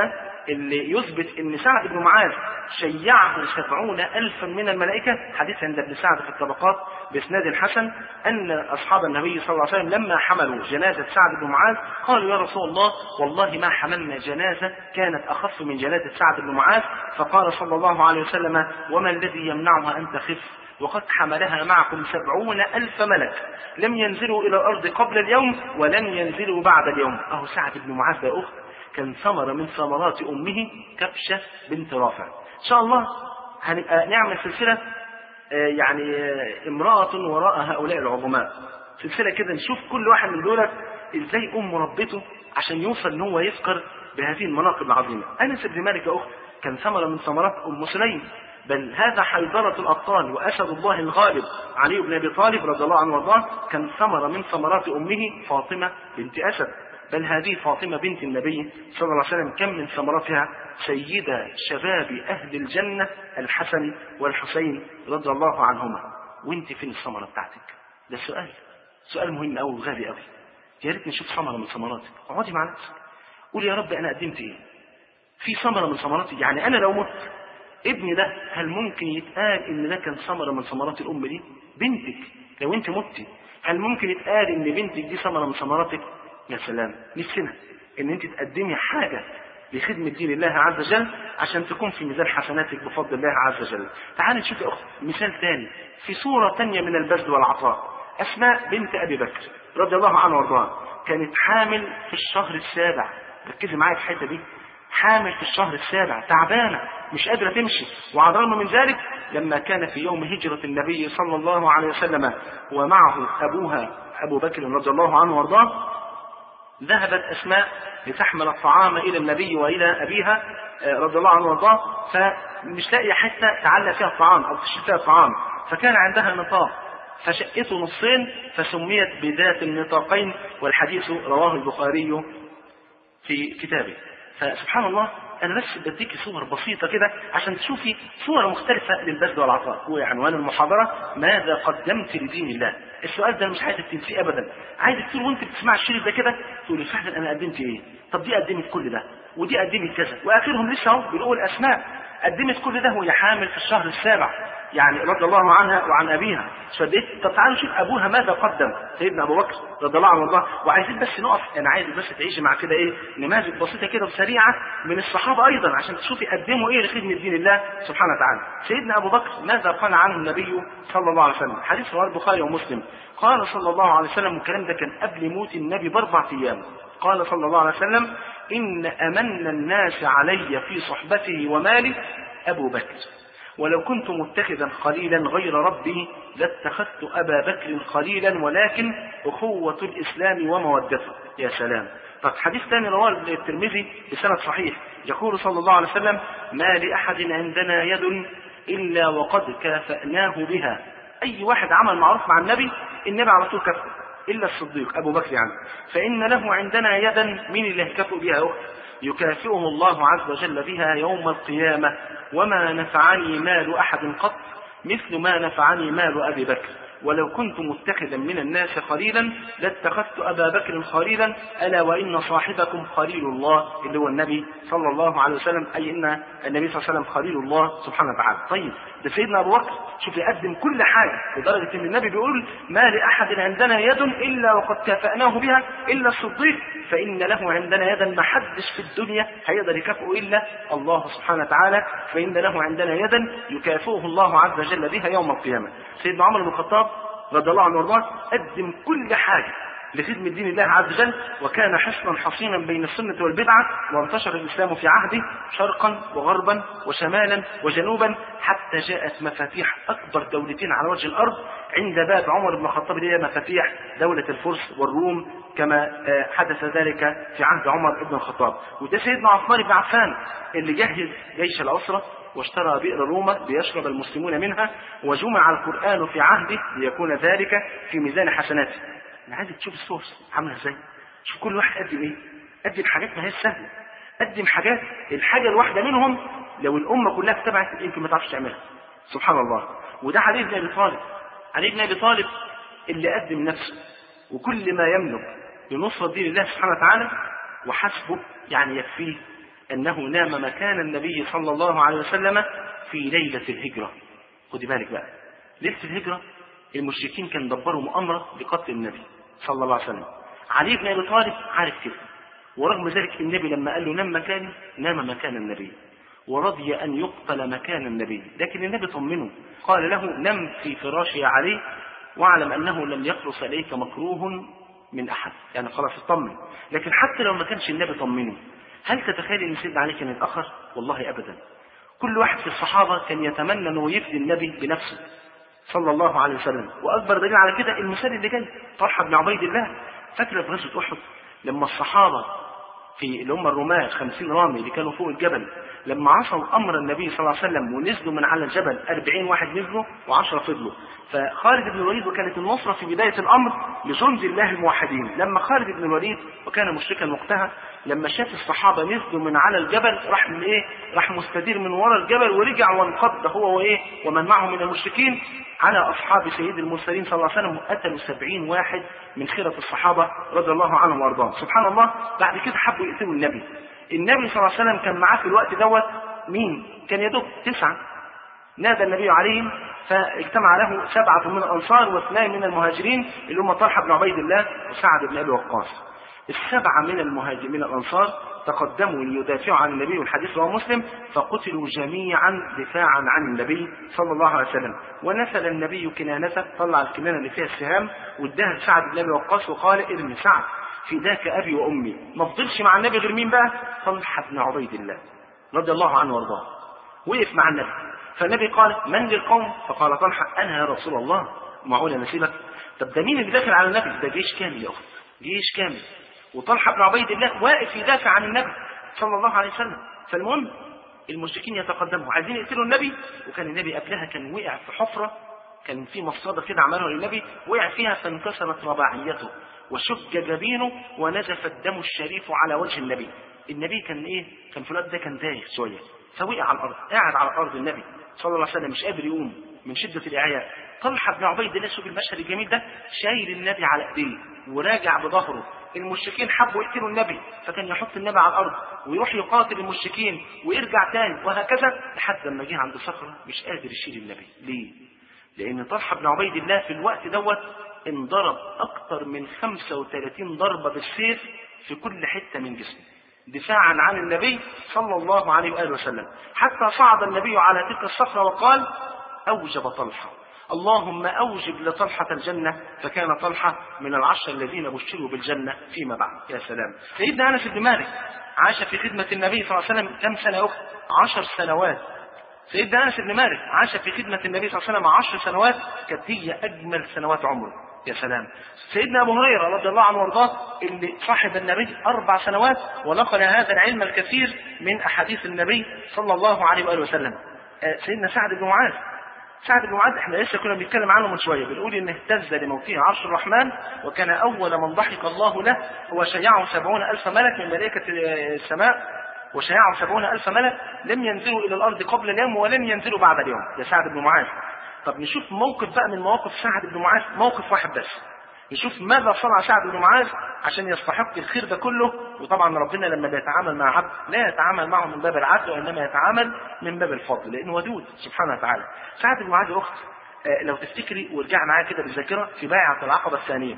[SPEAKER 2] اللي يثبت ان سعد بن معاذ شيعه سبعون ألفا من الملائكة، حديث عند ابن سعد في الطبقات بإسناد حسن، أن أصحاب النبي صلى الله عليه وسلم لما حملوا جنازة سعد بن معاذ قالوا يا رسول الله والله ما حملنا جنازة كانت أخف من جنازة سعد بن معاذ، فقال صلى الله عليه وسلم وما الذي يمنعها أن تخف وقد حملها معكم سبعون ألف ملك لم ينزلوا إلى الأرض قبل اليوم ولن ينزلوا بعد اليوم. أهو سعد بن معاذ يا أخت كان ثمرة من ثمرات أمه كبشة بنت رافع. إن شاء الله هنعمل سلسلة يعني امرأة وراء هؤلاء العظماء، سلسلة كده نشوف كل واحد من دولت إزاي أم ربته عشان يوصل إن هو يفقر بهذه المناقب العظيمة. أنس بن مالك يا أخت كان ثمرة من ثمرات أم سليم، بل هذا حيدرة الأبطال وأسد الله الغالب علي بن أبي طالب رضي الله عنه وارضاه كان ثمرة من ثمرات أمه فاطمة بنت أسد، بل هذه فاطمة بنت النبي صلى الله عليه وسلم كم من ثمراتها سيدة شباب أهل الجنة الحسن والحسين رضي الله عنهما. وانت فين الثمرة بتاعتك؟ ده سؤال سؤال مهم أوي وغالي أوي، يا ريت نشوف ثمرة من ثمراتك. اقعدي مع نفسك قولي يا رب أنا قدمت إيه في ثمرة من ثمراتي. يعني أنا لو مت ابني ده هل ممكن يتقال ان ده كان ثمرة من ثمرات الام دي؟ بنتك لو انت متي هل ممكن يتقال ان بنتك دي ثمرة من ثمراتك؟ يا سلام، نفسنا ان انت تقدمي حاجة لخدمة دين الله عز وجل عشان تكون في ميزان حسناتك بفضل الله عز وجل. تعالي نشوف يا اخت مثال ثاني في صورة ثانية من البذل والعطاء. اسماء بنت ابي بكر رضي الله عنها وارضاها كانت حامل في الشهر السابع، ركزي معايا في الحته دي، حامل في الشهر السابع تعبانة مش قادرة تمشي، وعلى الرغم من ذلك لما كان في يوم هجرة النبي صلى الله عليه وسلم ومعه أبوها أبو بكر رضي الله عنه وارضاه ذهبت أسماء لتحمل الطعام إلى النبي وإلى أبيها رضي الله عنه وارضاه، فمش لاقي حتة تعلق فيها الطعام أو تشيل فيها الطعام، فكان عندها نطاق فشقته نصين فسميت بذات النطاقين، والحديث رواه البخاري في كتابه. فسبحان الله أنا بس بديكي صور بسيطة كده عشان تشوفي صورة مختلفة للبذل والعطاء. هو عنوان المحاضرة ماذا قدمت لدين الله. السؤال ده مش عايزك تنسيه أبدا، عايزك تقول وأنت بتسمع الشريط ده كده تقولي فعلا أنا قدمت إيه؟ طب دي قدمت كل ده ودي قدمت كذا، وآخرهم لسه أهو بنقول أسماء قدمت كل ده وهي حامل في الشهر السابع يعني رضي الله عنها وعن أبيها. شديت طب تعالوا نشوف أبوها ماذا قدم سيدنا أبو بكر رضي الله عنه وارضاه. وعايزين بس نقف، أنا عايز بس تعيشي مع كده إيه نماذج بسيطة كده وسريعة من الصحابة أيضا عشان تشوفي قدموا إيه لخدمة دين الله سبحانه وتعالى. سيدنا أبو بكر ماذا قال عنه النبي صلى الله عليه وسلم؟ حديث رواه البخاري ومسلم. قال صلى الله عليه وسلم، والكلام ده كان قبل موت النبي بأربع أيام، قال صلى الله عليه وسلم إن أمن الناس علي في صحبته ومالي أبو بكر، ولو كنت متخذا خليلا غير ربي لاتخذت أبا بكر خليلا ولكن أخوة الإسلام ومودته. يا سلام. طب حديث ثاني رواه الترمذي بسند صحيح يقول صلى الله عليه وسلم ما لأحد عندنا يد إلا وقد كافأناه بها. أي واحد عمل معروف مع النبي النبي على طول كافأه إلا الصديق أبو بكر يعني، فإن له عندنا يدا من اللي يكافئ بها يكافئه الله عز وجل بها يوم القيامة، وما نفعني مال أحد قط مثل ما نفعني مال أبي بكر، ولو كنت متخذا من الناس خليلا لاتخذت أبا بكر خليلا، ألا وإن صاحبكم خليل الله اللي هو النبي صلى الله عليه وسلم، أي إن النبي صلى الله عليه وسلم خليل الله سبحانه وتعالى. طيب ده سيدنا أبو بكر شوف يقدم كل حاجة لدرجة إن النبي بيقول ما لأحد عندنا يد إلا وقد كافأناه بها إلا الصديق، فإن له عندنا يدا ما حدش في الدنيا هيقدر يكافئه إلا الله سبحانه وتعالى، فإن له عندنا يدا يكافئه الله عز وجل بها يوم القيامة. سيدنا عمر بن الخطاب رضي الله عنه وارضاه قدم كل حاجة لخدمة دين الله عز وجل، وكان حصنا حصينا بين السنة والبدعة، وانتشر الإسلام في عهده شرقا وغربا وشمالا وجنوبا حتى جاءت مفاتيح أكبر دولتين على وجه الأرض عند باب عمر بن الخطاب اللي هي مفاتيح دولة الفرس والروم كما حدث ذلك في عهد عمر بن الخطاب. وده سيدنا عثمان بن عفان اللي جهز جيش العسرة واشترى بئر روما ليشرب المسلمون منها، وجمع القرآن في عهده ليكون ذلك في ميزان حسناته. أنا عايزك تشوف الصور عاملة ازاي، شوف كل واحد قدم ايه، قدم حاجات ما هي سهلة، قدم حاجات الحاجة الواحدة منهم لو الأمة كلها اتبعت يمكن ما تعرفش تعملها. سبحان الله. وده علي بن أبي طالب، علي بن أبي طالب اللي قدم نفسه وكل ما يملك لنصرة دين الله سبحانه وتعالى، وحسبه يعني يكفيه أنه نام مكان النبي صلى الله عليه وسلم في ليلة الهجرة. خدي بالك بقى، ليلة الهجرة المشركين كان دبروا مؤامرة لقتل النبي صلى الله عليه وسلم. علي بن أبي طالب عارف كده، ورغم ذلك النبي لما قال له نام مكاني نام مكان النبي، ورضي أن يقتل مكان النبي. لكن النبي طمنه، قال له نم في فراش يا علي، واعلم أنه لم يخلص إليك مكروه من أحد. يعني خلاص اطمن. لكن حتى لو ما كانش النبي طمنه، هل تتخيل أن سيدنا علي كان يتأخر؟ والله أبدا. كل واحد في الصحابة كان يتمنى أنه يفدي النبي بنفسه صلى الله عليه وسلم. وأكبر دليل على كده المثال اللي جاي، طلحة بن عبيد الله. فاكر في غزوة أحد لما الصحابة في اللي هم الرماة خمسين رامي اللي كانوا فوق الجبل، لما عصوا أمر النبي صلى الله عليه وسلم ونزلوا من على الجبل أربعين واحد نزلوا وعشرة فضلوا، فخالد بن الوليد وكانت النصرة في بداية الأمر لجند الله الموحدين. لما خالد بن الوليد وكان مشركا وقتها، لما شاف الصحابة نزلوا من على الجبل راح من إيه؟ راح مستدير من وراء الجبل ورجع وانقض هو وإيه ومن معه من المشركين على أصحاب سيد المرسلين صلى الله عليه وسلم، وقتلوا سبعين واحد من خيرة الصحابة رضي الله عنهم وارضاهم. سبحان الله. بعد كده حبوا يقتلوا النبي. النبي صلى الله عليه وسلم كان معاه في الوقت دوت مين؟ كان يدوب تسعة. نادى النبي عليهم فاجتمع له سبعة من الأنصار واثنين من المهاجرين اللي هم طلحة بن عبيد الله وسعد بن أبي وقاص. السبعة من المهاجرين من الأنصار تقدموا ليدافعوا عن النبي، والحديث رواه مسلم، فقتلوا جميعا دفاعا عن النبي صلى الله عليه وسلم. ونسل النبي كنانته، طلع الكنانة اللي فيها السهام واداها لسعد بن أبي وقاص وقال ارمي سعد فداك أبي وأمي. ما فضلش مع النبي غير مين بقى؟ طلحة بن عبيد الله رضي الله عنه وارضاه، وقف مع النبي. فالنبي قال من للقوم؟ فقال طلحة أنا يا رسول الله. معقول أنا أسيبك؟ طب ده مين اللي داخل على النبي؟ ده جيش كامل يا أخت، جيش كامل، وطلحة بن عبيد الله واقف يدافع عن النبي صلى الله عليه وسلم. فالمهم المشركين يتقدموا عايزين يقتلوا النبي، وكان النبي قبلها كان وقع في حفرة، كان في مصادة كده عملها للنبي، وقع فيها فانكسرت رباعيته وشج جبينه ونزف الدم الشريف على وجه النبي. النبي كان ايه؟ كان في الوقت ده كان تايه شويه، فوقع على الارض، قاعد على الارض النبي صلى الله عليه وسلم مش قادر يقوم من شده الاعياء. طلحه بن عبيد الله، شوف المشهد الجميل ده، شايل النبي على ايديه وراجع بظهره. المشركين حبوا يقتلوا النبي، فكان يحط النبي على الارض ويروح يقاتل المشركين ويرجع تاني وهكذا لحد لما جه عند صخره مش قادر يشيل النبي. ليه؟ لان طلحه بن عبيد الله في الوقت دوت انضرب اكثر من خمسة وثلاثين ضربه بالسيف في كل حته من جسمه دفاعا عن النبي صلى الله عليه واله وسلم، حتى صعد النبي على تلك الصخره وقال اوجب طلحه اللهم اوجب لطلحه الجنه، فكان طلحه من العشر الذين بشروا بالجنه فيما بعد. يا سلام. سيدنا انس بن مالك عاش في خدمه النبي صلى الله عليه وسلم كم سنه اخرى؟ عشر سنوات. سيدنا انس بن مالك عاش في خدمه النبي صلى الله عليه وسلم عشر سنوات، كانت هي اجمل سنوات عمره. يا سلام. سيدنا ابو هريره رضي الله عنه وارضاه اللي صاحب النبي اربع سنوات ونقل هذا العلم الكثير من احاديث النبي صلى الله عليه واله وسلم. سيدنا سعد بن معاذ، سعد بن معاذ احنا لسه كنا بنتكلم عنه من شويه، بنقول ان اهتز لموته عرش الرحمن، وكان اول من ضحك الله له هو شيعه سبعون الف ملك من ملائكه السماء، وشيعه سبعون الف ملك لم ينزلوا الى الارض قبل اليوم ولن ينزلوا بعد اليوم. ده سعد بن معاذ. طب نشوف موقف بقى من مواقف سعد بن معاذ، موقف واحد بس، نشوف ماذا صنع سعد بن معاذ عشان يستحق الخير ده كله. وطبعا ربنا لما بيتعامل مع عبد لا يتعامل معه من باب العدل، وانما يتعامل من باب الفضل، لانه ودود سبحانه وتعالى. سعد بن معاذ اخت، آه لو تفتكري وارجع معايا كده بالذاكره في بيعه العقبه الثانيه،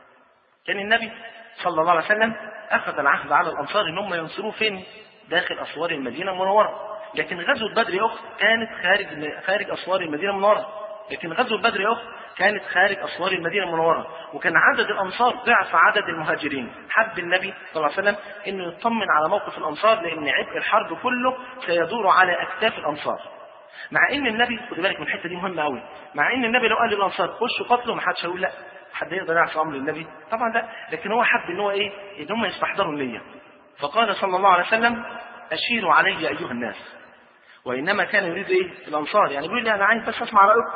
[SPEAKER 2] كان النبي صلى الله عليه وسلم اخذ العهد على الانصار ان هم ينصروه فين؟ داخل اسوار المدينه المنوره. لكن غزوه بدر يا اخت كانت خارج خارج اسوار المدينه المنوره. لكن غزوه بدر يا اخت كانت خارج اسوار المدينه المنوره، وكان عدد الانصار ضعف عدد المهاجرين. حب النبي صلى الله عليه وسلم انه يطمن على موقف الانصار، لان عبء الحرب كله سيدور على اكتاف الانصار. مع ان النبي، خد بالك من الحته دي مهمه قوي، مع ان النبي لو قال للانصار خشوا قتلوا ما حدش هيقول لا، حد يقدر يعصي امر النبي؟ طبعا لا. لكن هو حب ان هو ايه؟ ان هم يستحضروا النيه. فقال صلى الله عليه وسلم اشيروا علي ايها الناس. وانما كان يريد ايه؟ الانصار، يعني بيقول لي انا عايز بس اسمع رايكم.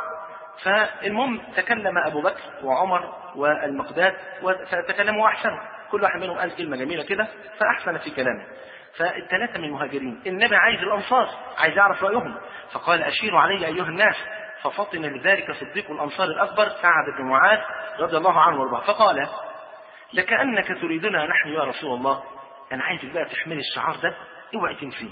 [SPEAKER 2] فالمهم تكلم ابو بكر وعمر والمقداد فتكلموا احسن، كل واحد منهم قال كلمه جميله كده فاحسن في كلامه. فالثلاثه من المهاجرين النبي عايز الانصار، عايز يعرف رايهم، فقال اشيروا علي ايها الناس. ففطن لذلك صديق الانصار الاكبر سعد بن معاذ رضي الله عنه وارضاه، فقال لكأنك تريدنا نحن يا رسول الله. انا عايزك بقى تحمل الشعار ده اوعي تنسيه.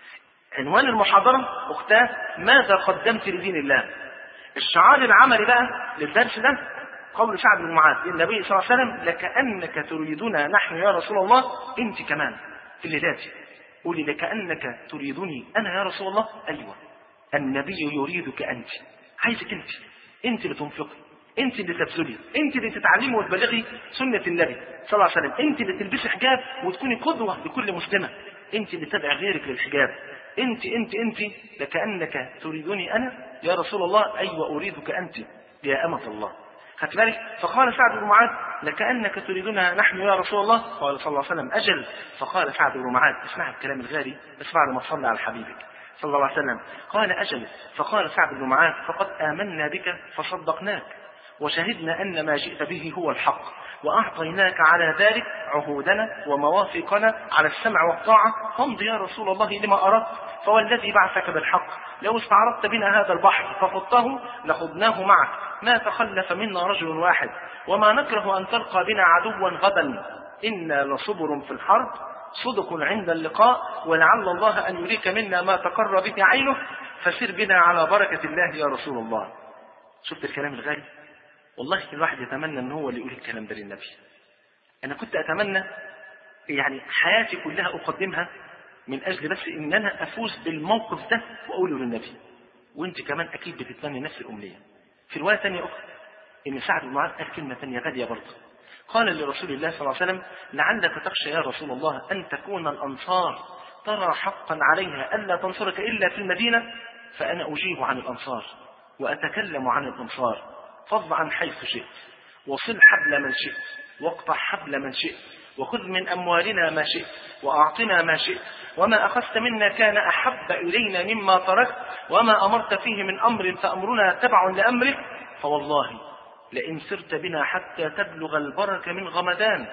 [SPEAKER 2] عنوان المحاضرة أختاه ماذا قدمت لدين الله. الشعار العملي بقى للدرس ده قول سعد بن معاذ للنبي صلى الله عليه وسلم لكأنك تريدنا نحن يا رسول الله. انت كمان في الليلاتي قولي لكأنك تريدني أنا يا رسول الله. أيوة النبي يريدك أنت، عايزك أنت، أنت اللي تنفقي، أنت اللي تبذلي، أنت اللي تتعلمي وتبلغي سنة النبي صلى الله عليه وسلم، أنت اللي تلبسي حجاب وتكوني قدوة لكل مسلمة، أنت اللي تبعي غيرك للحجاب، أنت أنت أنت لكأنك تريدني أنا يا رسول الله. أيوة أريدك أنت يا أمة الله. خدت بالك؟ فقال سعد بن معاذ لكأنك تريدنا نحن يا رسول الله. قال صلى الله عليه وسلم أجل. فقال سعد بن معاذ اسمع الكلام الغالي بس بعد ما تصلي على حبيبك صلى الله عليه وسلم. قال أجل. فقال سعد بن معاذ فقد آمنا بك فصدقناك وشهدنا أن ما جئت به هو الحق وأعطيناك على ذلك عهودنا ومواثيقنا على السمع والطاعة فامض يا رسول الله لما أردت فوالذي بعثك بالحق لو استعرضت بنا هذا البحر فخضته لخضناه معك ما تخلف منا رجل واحد وما نكره أن تلقى بنا عدوا غدا إنا لصبر في الحرب صدق عند اللقاء ولعل الله أن يريك منا ما تقر به عينه فسر بنا على بركة الله يا رسول الله. شفت الكلام الغالي؟ والله الواحد يتمنى ان هو اللي يقول الكلام ده للنبي. انا كنت اتمنى يعني حياتي كلها اقدمها من اجل بس ان انا افوز بالموقف ده واقوله للنبي. وانت كمان اكيد بتتمنى نفس الامنيه. في روايه ثانيه اخرى ان سعد بن معاذ قال كلمه ثانيه غاليه برضه. قال لرسول الله صلى الله عليه وسلم لعلك تخشى يا رسول الله ان تكون الانصار ترى حقا عليها الا تنصرك الا في المدينه فانا اجيب عن الانصار واتكلم عن الانصار فض عن حيث شئت وصل حبل من شئت واقطع حبل من شئت وخذ من أموالنا ما شئت وأعطنا ما شئت وما أخذت منا كان أحب إلينا مما تركت وما أمرت فيه من أمر فأمرنا تبع لأمرك فوالله لئن سرت بنا حتى تبلغ البرك من غمدان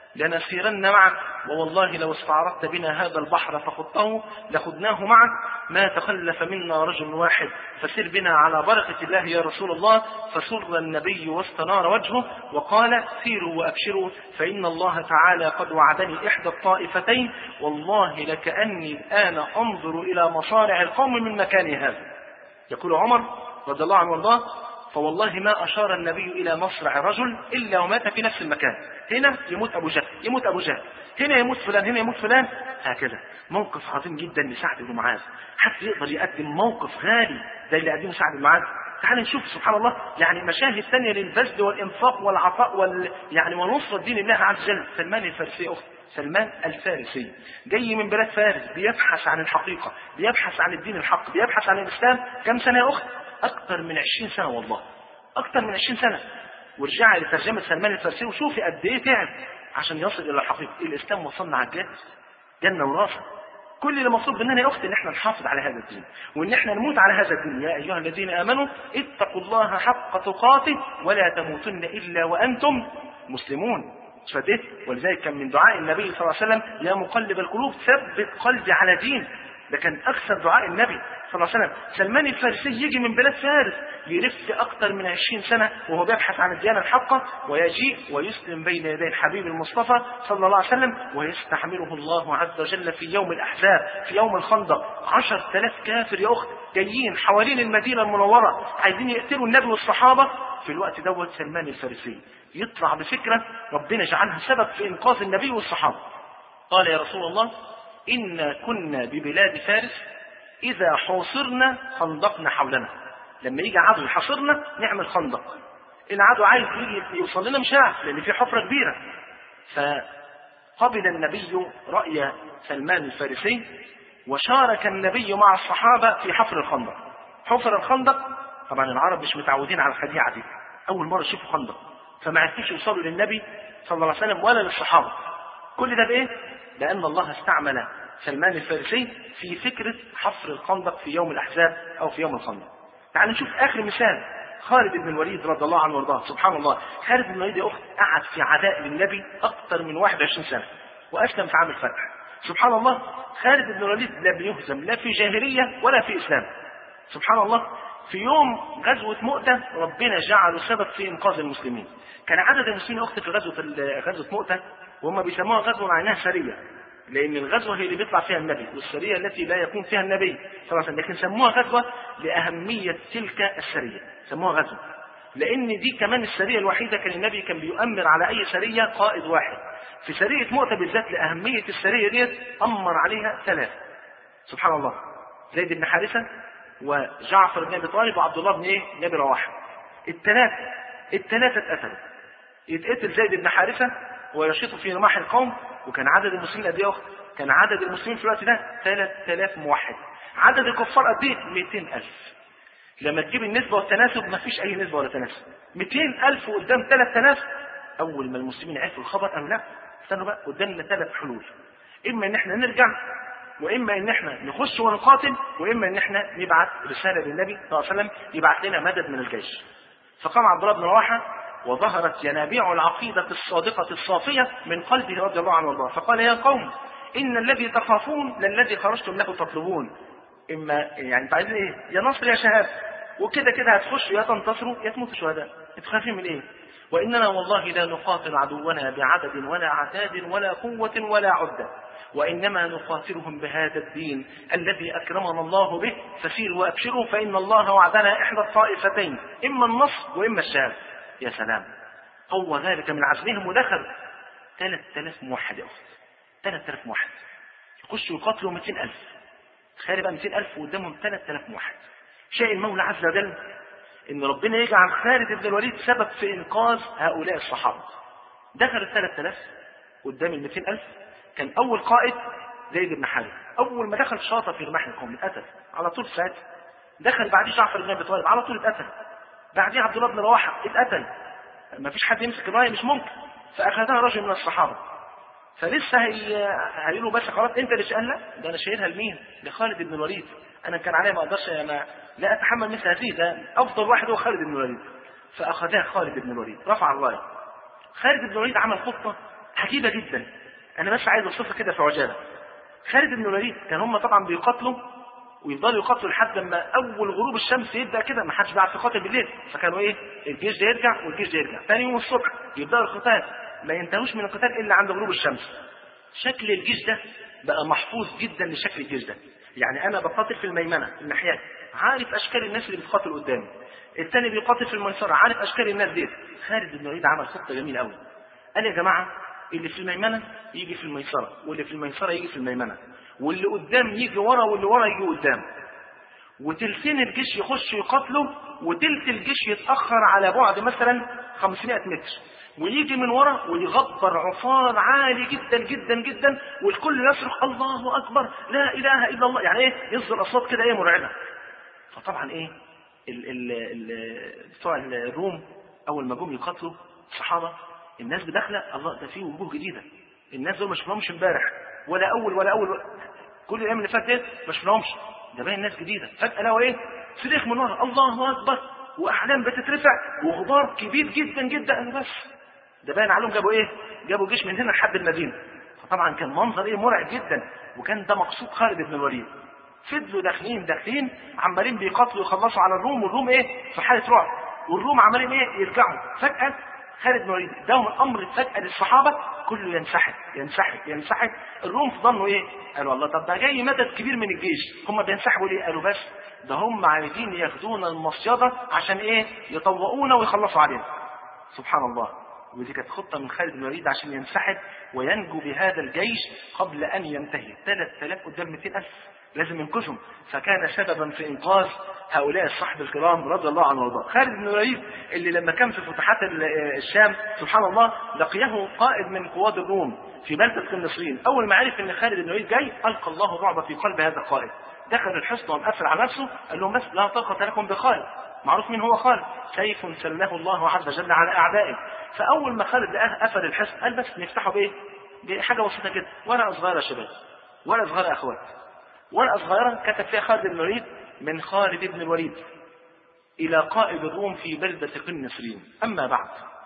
[SPEAKER 2] لنسيرن معك ووالله لو استعرضت بنا هذا البحر فخضته لخذناه معك ما تخلف منا رجل واحد فسر بنا على بركة الله يا رسول الله. فسر النبي واستنار وجهه وقال سيروا وأبشروا فإن الله تعالى قد وعدني إحدى الطائفتين والله لكأني الآن أنظر إلى مصارع القوم من مكان هذا. يقول عمر رضي الله عنه وارضاه فوالله ما أشار النبي إلى مصرع رجل إلا ومات في نفس المكان. هنا يموت أبو جهل يموت أبو جهل هنا يموت فلان هنا يموت فلان هكذا. موقف عظيم جدا لسعد بن معاذ. حتى يقدر يقدم موقف غالي زي اللي قدمه سعد بن معاذ. تعال نشوف سبحان الله يعني مشاهد ثانية للبذل والإنفاق والعطاء وال يعني ونصرة دين الله عز وجل. سلمان الفارسي أخت سلمان الفارسي جاي من بلاد فارس بيبحث عن الحقيقة بيبحث عن الدين الحق بيبحث عن الإسلام. كم سنة يا أخت؟ أكثر من عشرين سنة والله أكثر من عشرين سنة. ورجع لترجمة سلمان الفارسي وشوفي قد إيه تعب عشان يصل إلى الحقيقة. الإسلام وصلنا على الجنة جنة وراسة. كل اللي مطلوب مننا يا أختي إن إحنا نحافظ على هذا الدين وإن إحنا نموت على هذا الدين. يا أيها الذين آمنوا اتقوا الله حق تقاته ولا تموتن إلا وأنتم مسلمون. فده ولذلك كان من دعاء النبي صلى الله عليه وسلم يا مقلب القلوب ثبت قلبي على دين. ده كان أكثر دعاء النبي صلى الله عليه وسلم. سلمان الفارسي يجي من بلاد فارس يلف أكثر من عشرين سنة وهو بيبحث عن الديانة الحقة ويجيء ويسلم بين يدي الحبيب المصطفى صلى الله عليه وسلم ويستحمله الله عز وجل في يوم الأحزاب في يوم الخندق. عشر تلاف كافر يا أخت جايين حوالين المدينة المنورة عايزين يقتلوا النبي والصحابة. في الوقت دوت سلمان الفارسي يطلع بفكرة ربنا جعلها سبب في إنقاذ النبي والصحابة. قال يا رسول الله إنا كنا ببلاد فارس إذا حوصرنا خندقنا حولنا. لما يجي عدو يحاصرنا نعمل خندق. العدو عايز يجي يوصل لنا مش عارف لأن في حفرة كبيرة. فقبل النبي رأي سلمان الفارسي وشارك النبي مع الصحابة في حفر الخندق. حفر الخندق طبعا العرب مش متعودين على الخديعة دي أول مرة يشوفوا خندق فما عرفوش يوصلوا للنبي صلى الله عليه وسلم ولا للصحابة. كل ده بإيه؟ لأن الله استعمل سلمان الفارسي في فكرة حفر الخندق في يوم الأحزاب أو في يوم الخندق. تعالوا نشوف آخر مثال خالد بن الوليد رضي الله عنه وارضاه. سبحان الله خالد بن الوليد يا أخت قعد في عداء للنبي أكثر من واحد وعشرين سنة وأسلم في عام الفتح. سبحان الله خالد بن الوليد لم يهزم لا في جاهلية ولا في إسلام. سبحان الله في يوم غزوة مؤتة ربنا جعله سبب في إنقاذ المسلمين. كان عدد المسلمين أخت في غزوة غزوة مؤتة وهم بيسموها غزوة معناها سرية لأن الغزوة هي اللي بيطلع فيها النبي، والسرية التي لا يكون فيها النبي صلى الله عليه وسلم، لكن سموها غزوة لأهمية تلك السرية، سموها غزوة لأن دي كمان السرية الوحيدة كان النبي كان بيؤمر على أي سرية قائد واحد. في سرية مؤتة بالذات لأهمية السرية ديت أمر عليها ثلاثة، سبحان الله، زيد بن حارثة وجعفر بن أبي طالب وعبد الله بن إيه؟ بن أبي رواحة. الثلاثة الثلاثة اتقتلوا. يتقتل زيد بن حارثة ويشيط في رماح القوم، وكان عدد المسلمين قد ايه؟ كان عدد المسلمين في الوقت ده ثلاثة آلاف موحد. عدد الكفار قد ايه؟ مئتين ألف. لما تجيب النسبة والتناسب ما فيش أي نسبة ولا تناسب. مئتين ألف قدام ثلاثة آلاف. أول ما المسلمين عرفوا الخبر قالوا لا استنوا بقى، قدامنا ثلاث حلول، إما إن إحنا نرجع، وإما إن إحنا نخش ونقاتل، وإما إن إحنا نبعث رسالة للنبي صلى الله عليه وسلم يبعث لنا مدد من الجيش. فقام عبد الله بن رواحة وظهرت ينابيع العقيدة الصادقة الصافية من قلبه رضي الله عنه وارضاه، فقال يا قوم إن الذي تخافون للذي خرجتم له تطلبون. إما يعني عايزين إيه؟ يا نصر يا شهادة، وكده كده هتخشوا يا تنتصروا يا تموتوا شهداء. انتوا خايفين من إيه؟ وإننا والله لا نقاتل عدونا بعدد ولا عتاد ولا قوة ولا عدة، وإنما نقاتلهم بهذا الدين الذي أكرمنا الله به، فسيروا وأبشروا فإن الله وعدنا إحدى الطائفتين، إما النصر وإما الشهادة. يا سلام، قوى ذلك من عزمهم ودخل ثلاثة آلاف موحد يا أخت، ثلاثة آلاف موحد يخشوا يقاتلوا مئتين ألف. تخيل بقى مئتين ألف قدامهم ثلاثة آلاف موحد. شاء المولى عز وجل إن ربنا يجعل خالد بن الوليد سبب في إنقاذ هؤلاء الصحابة. دخل الثلاثة آلاف قدام المئتين ألف. كان أول قائد زيد بن حارثة، أول ما دخل شاطة في رماح القوم اتقتل على طول ساعتها. دخل بعديه جعفر بن أبي طالب على طول اتقتل. بعديه عبد الله بن رواحة اتقتل. ما فيش حد يمسك الراية، مش ممكن. فأخذها رجل من الصحابة. فلسه هيقول له بس خلاص أنت اللي شايلها؟ لا، ده أنا شايلها لمين؟ لخالد بن الوليد. أنا كان علي ما أقدرش، أنا لا أتحمل مثل هذه، ده أفضل واحد هو خالد بن الوليد. فأخذها خالد بن الوليد، رفع الراية. خالد بن الوليد عمل خطة عجيبة جدا، أنا بس عايز أوصفها كده في عجالة. خالد بن الوليد كان هم طبعا بيقاتلوا ويفضلوا يقاتلوا لحد لما اول غروب الشمس يبدا كده، ما حدش بيعرف يقاتل بالليل. فكانوا ايه؟ الجيش ده يرجع والجيش ده يرجع، ثاني يوم الصبح يبداوا القتال، ما ينتهوش من القتال الا عند غروب الشمس. شكل الجيش ده بقى محفوظ جدا لشكل الجيش ده. يعني انا بقاتل في الميمنه في الناحيه، عارف اشكال الناس اللي بتقاتل قدامي، الثاني بيقاتل في الميسره عارف اشكال الناس دي. خالد بن الوليد عمل خطه جميله قوي. قال يا جماعه اللي في الميمنه يجي في الميسره، واللي في الميسره يجي في الميمنه، واللي قدام يجي ورا، واللي ورا يجي قدام، وتلتين الجيش يخش يقاتلوا، وتلت الجيش يتأخر على بعد مثلا خمسمائة متر، ويجي من ورا ويغبر عصار عالي جدا جدا جدا، والكل يصرخ الله أكبر لا إله إلا الله، يعني إيه؟ يصدر أصوات كده إيه مرعبة. فطبعا إيه ال ال ال بتوع الروم أول ما جم يقاتلوا الصحابة، الناس بداخلة الله ده فيه وجوه جديدة، الناس دول ما شفناهمش امبارح ولا أول ولا أول كل الأيام اللي فاتت ما شفناهمش، ده باين ناس جديدة. فجأة لقوا ايه؟ صريخ من ورا الله اكبر، واحلام بتترفع، وغبار كبير جدا جدا. انا بس ده باين عليهم جابوا ايه؟ جابوا جيش من هنا لحد المدينة. فطبعا كان منظر ايه؟ مرعب جدا، وكان ده مقصود خالد بن الوليد. فضلوا داخلين داخلين عمالين بيقاتلوا يخلصوا على الروم، والروم ايه؟ في حالة رعب، والروم عمالين ايه؟ يرجعوا. فجأة خالد بن الوليد اداهم الامر فجأة للصحابة كله ينسحب ينسحب ينسحب. الروم ظنوا ايه؟ قالوا الله طب ده جاي مدد كبير من الجيش، هم بينسحبوا ليه؟ قالوا بس ده هم عايزين ياخدونا المصيدة عشان ايه؟ يطوقونا ويخلصوا علينا. سبحان الله. ودي كانت خطة من خالد بن الوليد عشان ينسحب وينجو بهذا الجيش قبل ان ينتهي. ثلاثة آلاف قدام مئتين ألف لازم ينقذهم، فكان سببا في انقاذ هؤلاء الصحابة الكرام رضي الله عنهم وارضاهم. خالد بن الوليد اللي لما كان في فتوحات الشام سبحان الله لقيه قائد من قواد الروم في بلدة النصرين، اول ما عرف ان خالد بن الوليد جاي القى الله الرعب في قلب هذا القائد، دخل الحصن ومقفل على نفسه، قال لهم بس لا طاقة لكم بخالد. معروف مين هو خالد؟ سيف سله الله عز وجل على اعدائه. فاول ما خالد لقاه قفل الحصن قال بس نفتحه بايه؟ بحاجه بسيطه كده، ورقه صغيره يا شباب، ورقه صغيره يا اخوات، ورقة صغيرة كتب فيها خالد بن الوليد من خالد بن الوليد إلى قائد الروم في بلدة قنسرين، أما بعد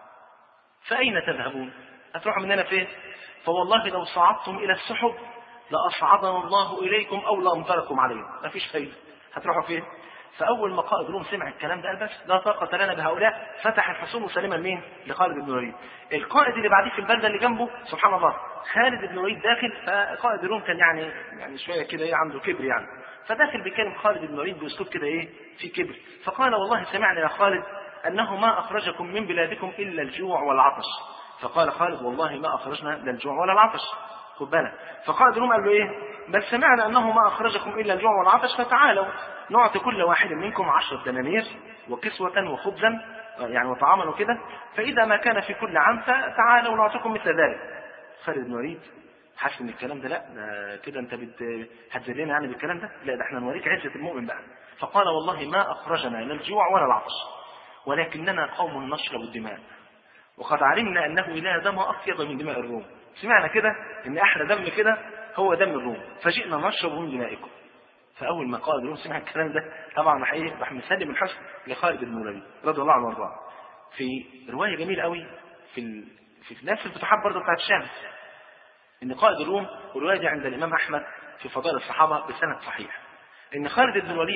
[SPEAKER 2] فأين تذهبون؟ هتروحوا مننا فين؟ فوالله لو صعدتم إلى السحب لأصعدنا الله إليكم أو لأمطركم عليهم. ما فيش فايدة، هتروحوا فين؟ فاول ما قائد روم سمع الكلام ده قال بس لا طاقه لنا بهؤلاء، فتح الحصون وسلمها لمين؟ لخالد بن الوليد. القائد اللي بعديه في البلده اللي جنبه سبحان الله خالد بن الوليد داخل، فقائد الروم كان يعني يعني شويه كده ايه عنده كبر يعني، فداخل بيكلم خالد بن الوليد باسلوب كده ايه في كبر، فقال والله سمعنا يا خالد انه ما اخرجكم من بلادكم الا الجوع والعطش. فقال خالد والله ما اخرجنا لا الجوع ولا العطش، خد بالك. فقائد الروم قال له ايه؟ بل سمعنا انه ما اخرجكم الا الجوع والعطش، فتعالوا نعطي كل واحد منكم عشرة دنانير وكسوة وخبزا يعني وطعاما وكده، فاذا ما كان في كل عام فتعالوا نعطيكم مثل ذلك. خالد بن الوليد حاسس ان الكلام ده لا ده كده انت هتذلنا يعني بالكلام ده، لا ده احنا نوريك عزة المؤمن بقى. فقال والله ما اخرجنا لا الجوع ولا العطش، ولكننا قوم نشرب الدماء، وقد علمنا انه لا دم افيض من دماء الروم. سمعنا كده ان احلى دم كده هو دم الروم، فجئنا نشرب من دمائكم. فاول ما قائد الروم سمع الكلام ده طبعا راح ايه؟ راح مسلم الحسن لخالد بن الوليد رضي الله عنه وارضاه. في روايه جميله قوي في ال... في نفس الفتوحات برضه بتاعت الشام ان قائد الروم، والروايه دي عند الامام احمد في فضائل الصحابه بسند صحيح، ان خالد بن الوليد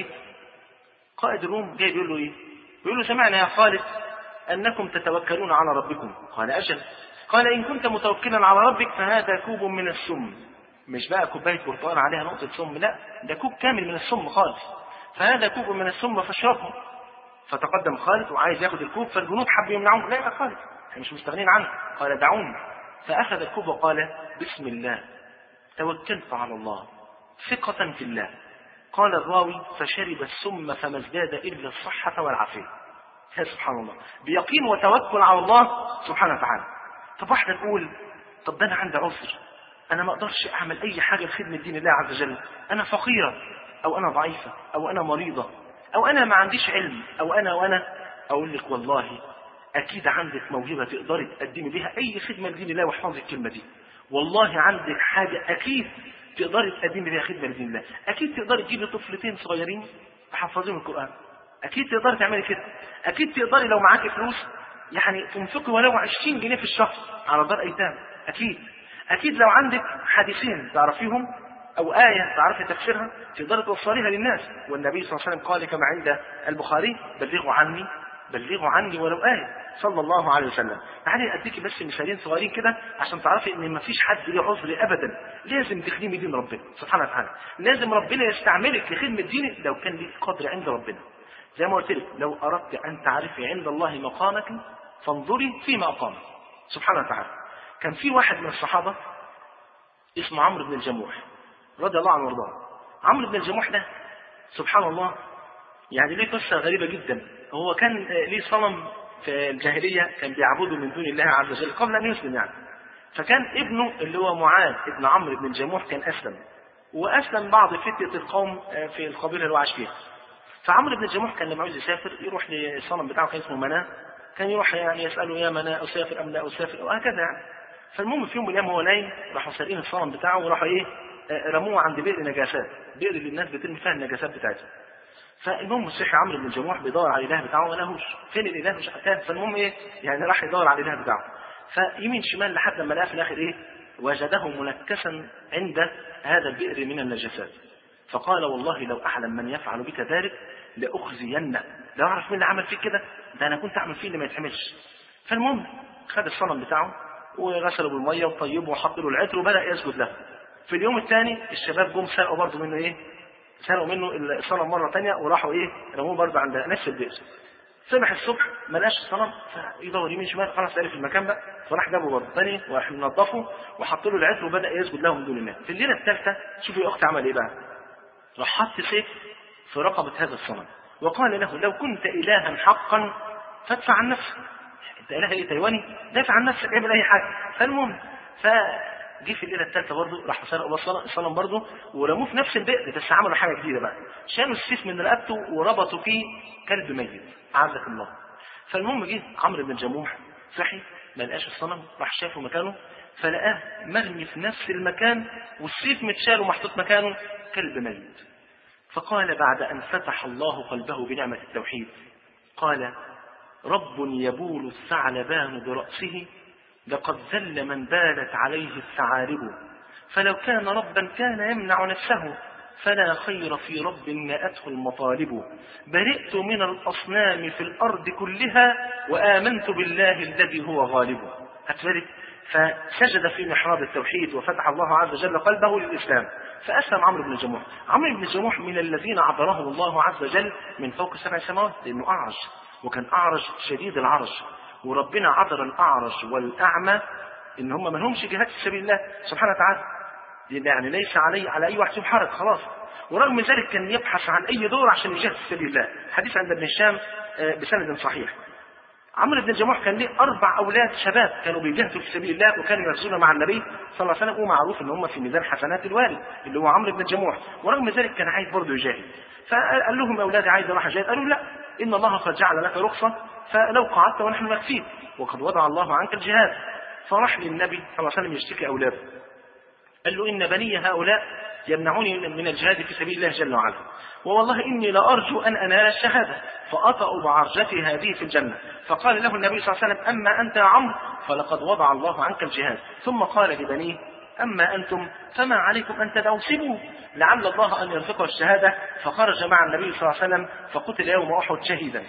[SPEAKER 2] قائد الروم جاي بيقول له ايه؟ بيقول له سمعنا يا خالد انكم تتوكلون على ربكم. قال اجل. قال ان كنت متوكلا على ربك فهذا كوب من السم، مش بقى كوبايه برتقال عليها نقطه سم، لا ده كوب كامل من السم خالص، فهذا كوب من السم فاشربه. فتقدم خالد وعايز ياخد الكوب، فالجنود حبوا يمنعوه، لا يا خالد احنا مش مستغنين عنه. قال دعوني. فاخذ الكوب وقال بسم الله توكلت على الله ثقة في الله. قال الراوي فشرب السم فما ازداد الا الصحة والعافية. يا سبحان الله، بيقين وتوكل على الله سبحانه وتعالى. طب واحدة تقول طب ده انا عندي عذر، انا ما اقدرش اعمل اي حاجة لخدمة دين الله عز وجل، انا فقيرة او انا ضعيفة او انا مريضة او انا ما عنديش علم او انا وانا اقول لك والله اكيد عندك موهبة تقدري تقدمي بها اي خدمة لدين الله، واحفظي الكلمة دي، والله عندك حاجة اكيد تقدري تقدمي بها خدمة لدين الله، اكيد تقدري تجيبي طفلتين صغيرين تحفظيهم القرآن، اكيد تقدري تعملي كده، اكيد تقدري لو معاكي فلوس يعني تنفقي ولو عشرين جنيه في الشهر على دار ايتام، اكيد اكيد لو عندك حديثين تعرفيهم او آية تعرفي تفسيرها تقدري توصليها للناس. والنبي صلى الله عليه وسلم قال كما عند البخاري بلغوا عني بلغوا عني ولو آية صلى الله عليه وسلم. تعالي اديكي بس مثالين صغيرين كده عشان تعرفي ان ما فيش حد له عذر ابدا، لازم تخدمي دين ربنا سبحانه وتعالى، لازم ربنا يستعملك لخدمة دينك لو كان ليك قدر عند ربنا. زي ما قلت لك لو اردت ان تعرفي عند الله مقامك فانظري فيما اقامك سبحانه وتعالى. كان في واحد من الصحابة اسمه عمرو بن الجموح رضي الله عنه وارضاه. عمرو بن الجموح ده سبحان الله يعني ليه قصة غريبة جدا. هو كان ليه صنم في الجاهلية كان بيعبده من دون الله عز وجل قبل أن يسلم يعني. فكان ابنه اللي هو معاذ ابن عمرو بن الجموح كان أسلم، وأسلم بعض فتية القوم في القبيلة اللي هو عاش فيها. فعمرو بن الجموح كان لما عاوز يسافر يروح للصنم بتاعه كان اسمه مناه، كان يروح يعني يسأله يا مناه أسافر أم لا أسافر وهكذا يعني. فالمهم في يوم من الأيام هو نايم راحوا سارقين الصنم بتاعه وراحوا إيه رموه عند بئر نجاسات، بئر اللي الناس بترمي فيها النجاسات بتاعتها. فالمهم الصحي عمرو بن الجموح بيدور على الاله بتاعه ما لهوش، فين الاله مش عارف. فالمهم ايه يعني راح يدور على الاله بتاعه، فيمين شمال لحد ما لقى في الاخر ايه وجده منكسا عند هذا البئر من النجاسات. فقال والله لو اعلم من يفعل بك ذلك لاخزينه، لو اعرف مين اللي عمل فيك كده ده انا كنت اعمل فيه اللي ما يتعملش. فالمهم خد الصنم بتاعه وغسله بالميه وطيبه وحط له العطر وبدا يسجد له. في اليوم الثاني الشباب جم سرقوا برضه منه ايه سرقوا منه الصنم مرة تانية وراحوا ايه رموه برضه عند نفس البئر. صبح الصبح ما لقاش الصنم فيدور يمين شمال خلاص عرف المكان بقى، فراح جابه برضه تاني وراح منضفه وحط له العطر وبدا يسجد له من دون الله. في الليله الثالثه شوفوا يا اختي عمل ايه بقى، راح حط سيف في رقبه هذا الصنم وقال له لو كنت الها حقا فادفع عن نفسك، انت اله ايه تايواني دافع عن نفسك اعمل اي حاجه. فالمهم ف جه في الليله الثالثه برضه راح سرقوا الصنم برضه ورموه في نفس البئر، بس عملوا حاجه جديده بقى، شالوا السيف من رقبته وربطوا فيه كلب ميت عزك الله. فالمهم جه عمرو بن الجموح صحي ما لقاش الصنم، راح شافه مكانه فلقاه مرمي في نفس المكان والسيف متشال ومحطوط مكانه كلب ميت. فقال بعد ان فتح الله قلبه بنعمه التوحيد قال رب يبول الثعلبان براسه لقد ذل من بالت عليه الثعالب، فلو كان ربا كان يمنع نفسه فلا خير في رب نأته المطالب، برئت من الأصنام في الأرض كلها وآمنت بالله الذي هو غالب. هتفرق. فسجد في محراب التوحيد وفتح الله عز وجل قلبه للإسلام، فأسلم عمرو بن الجموح. عمرو بن الجموح من الذين عبرهم الله عز وجل من فوق سبع سماوات، لأنه أعرج، وكان أعرج شديد العرج، وربنا عبر الأعرج والأعمى إن هم ما لهمش جهاد في سبيل الله سبحانه وتعالى، يعني ليس علي على أي واحد حرج خلاص. ورغم ذلك كان يبحث عن أي دور عشان يجاهد في سبيل الله. حديث عند ابن هشام بسند صحيح. عمرو بن الجموح كان له أربع أولاد شباب كانوا بيجاهدوا في سبيل الله، وكانوا يرسلون مع النبي صلى الله عليه وسلم، ومعروف إن هم في ميزان حسنات الوالد اللي هو عمرو بن الجموح. ورغم ذلك كان عايز برضه يجاهد، فقال لهم يا أولادي عايز أروح أجاهد. قالوا لا، إن الله قد جعل لك رخصة، فلو قعدت ونحن نكفيك، وقد وضع الله عنك الجهاد. فراح للنبي صلى الله عليه وسلم يشتكي أولاده، قال له إن بني هؤلاء يمنعوني من الجهاد في سبيل الله جل وعلا، ووالله إني لأرجو أن أنال الشهادة فأطأ بعرجتي هذه في الجنة. فقال له النبي صلى الله عليه وسلم أما أنت يا عمرو فلقد وضع الله عنك الجهاد. ثم قال لبنيه أما أنتم فما عليكم أن تدعوا، سبوا لعل الله أن يرزقه الشهادة. فخرج مع النبي صلى الله عليه وسلم فقتل يوم أحد شهيدا.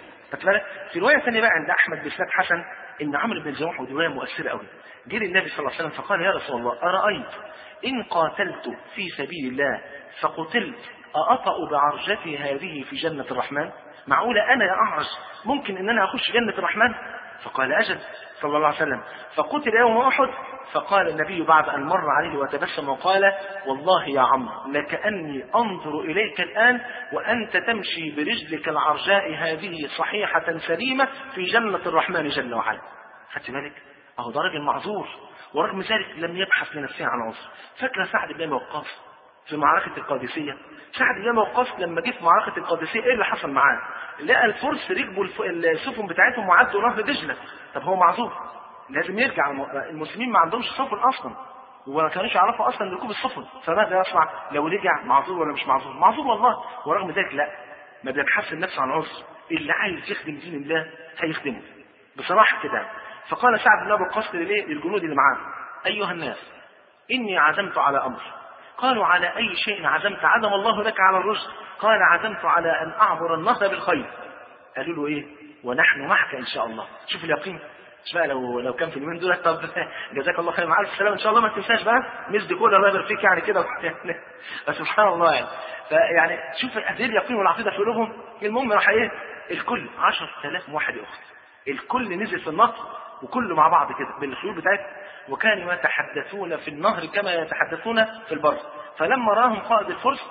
[SPEAKER 2] في رواية ثانية بقى عند أحمد بإسناد حسن إن عمرو بن الجموح، ودي رواية مؤثرة قوي، جه للنبي صلى الله عليه وسلم فقال يا رسول الله أرأيت إن قاتلت في سبيل الله فقتلت أأطأ بعرجتي هذه في جنة الرحمن؟ معقولة أنا يا أعرج ممكن إن أنا أخش جنة الرحمن؟ فقال أجل صلى الله عليه وسلم. فقتل يوم أحد. فقال النبي بعد أن مر عليه وتبسم وقال والله يا عمرو لكأني أنظر إليك الآن وأنت تمشي برجلك العرجاء هذه صحيحة سليمة في جنة الرحمن جل وعلا. خدت بالك؟ أهو ده راجل معذور، ورغم ذلك لم يبحث لنفسه عن عذر. فاكر سعد بن وقاص في معركة القادسية؟ سعد بن وقاص لما جه في معركة القادسية ايه اللي حصل معاه؟ لقى الفرس ركبوا السفن بتاعتهم وعدوا نهر دجلة. طب هو معذور، لازم يرجع. المسلمين ما عندهمش سفن اصلا، وما كانوش يعرفوا اصلا ركوب السفن، فماذا يصنع لو رجع؟ معذور ولا مش معذور؟ معذور والله. ورغم ذلك لا، ما بيبحث النفس عن عذر. اللي عايز يخدم دين الله هيخدمه بصراحة كده. فقال سعد بن وقاص للجنود اللي معاه ايها الناس اني عزمت على امر. قالوا على أي شيء عزمت؟ عزم الله لك على الرشد. قال عزمت على أن أعبر النهر بالخير. قالوا له إيه؟ ونحن معك إن شاء الله. شوف اليقين. مش بقى لو لو كان في اليومين دول طب جزاك الله خير مع ألف سلامة إن شاء الله ما تنساش بقى مزد كل الله يبارك فيك يعني كده بس سبحان الله يعني. فيعني شوف قد إيه اليقين والعقيدة في قلوبهم. المهم راح إيه؟ الكل عشرة آلاف واحد أخت، الكل نزل في النهر وكله مع بعض كده بالخيول بتاعتهم، وكانوا يتحدثون في النهر كما يتحدثون في البر. فلما راهم قائد الفرس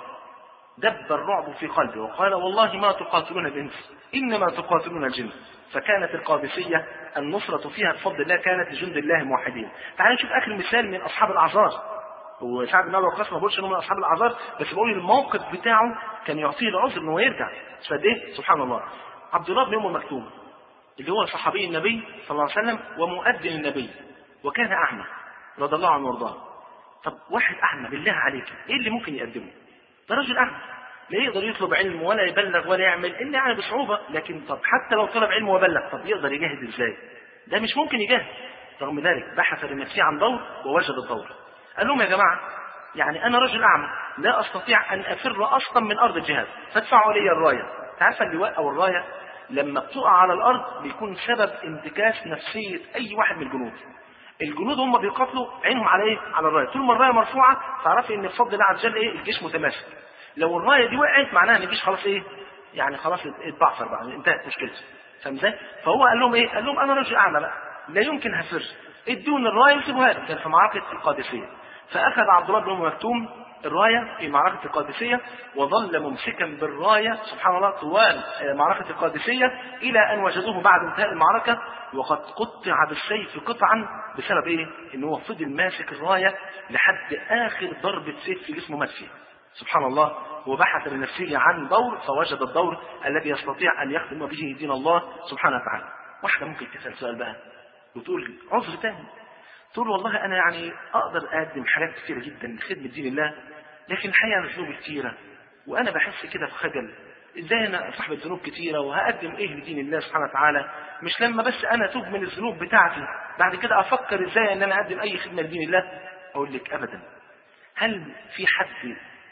[SPEAKER 2] دب الرعب في قلبه وقال والله ما تقاتلون الإنس إنما تقاتلون الجن. فكانت القادسية النصرة فيها بفضل الله كانت لجند الله الموحدين. تعالوا نشوف آخر مثال من أصحاب الأعذار. وسعد بن وقاص ما بقولش انه من اصحاب الاعذار، بس بقول الموقف بتاعه كان يعطيه العذر انه يرجع. فقد ايه سبحان الله. عبد الله بن ام مكتوم اللي هو صحابي النبي صلى الله عليه وسلم ومؤذن النبي، وكان اعمى رضي الله عنه وارضاه. طب واحد اعمى بالله عليك ايه اللي ممكن يقدمه؟ ده رجل اعمى لا يقدر يطلب علم ولا يبلغ ولا يعمل الا يعني بصعوبه، لكن طب حتى لو طلب علم وبلغ طب يقدر يجاهد ازاي؟ ده مش ممكن يجاهد. رغم ذلك بحث لنفسه عن دور ووجد الدور. قال لهم يا جماعه يعني انا رجل اعمى لا استطيع ان افر اصلا من ارض الجهاد، فادفعوا لي الرايه. تعرف اللواء او الرايه لما بتقع على الارض بيكون سبب انتكاس نفسيه اي واحد من الجنود. الجنود هم بيقاتلوا عينهم على ايه؟ على الرايه. طول ما الرايه مرفوعه تعرفي ان بفضل الله عز وجل ايه؟ الجيش متماسك. لو الرايه دي وقعت معناها ان الجيش خلاص ايه؟ يعني خلاص اتبعثر بقى، انتهت مشكلته. فاهم ازاي؟ فهو قال لهم ايه؟ قال لهم انا رجل اعمى بقى لا يمكن هفر، ادوني الرايه وسيبوها لي. كان في معركه القادسيه، فاخذ عبد الله بن ام مكتوم الرايه في معركه القادسيه وظل ممسكا بالرايه سبحان الله طوال معركه القادسيه الى ان وجدوه بعد انتهاء المعركه وقد قطع بالسيف قطعا بسبب ايه؟ ان هو فضل ماسك الرايه لحد اخر ضربه سيف في جسمه مات فيه. سبحان الله. وبحث لنفسه عن دور فوجد الدور الذي يستطيع ان يخدم به دين الله سبحانه وتعالى. واحده ممكن تسال سؤال بقى وتقول عذر تاني، تقول والله انا يعني اقدر اقدم حاجات كثيره جدا لخدمه دين الله، لكن الحقيقه انا ذنوبي كثيره وانا بحس كده بخجل. ازاي انا صاحب ذنوب كثيره وهقدم ايه لدين الله سبحانه وتعالى؟ مش لما بس انا اتوب من الذنوب بتاعتي بعد كده افكر ازاي ان انا اقدم اي خدمه لدين الله؟ اقول لك ابدا. هل في حد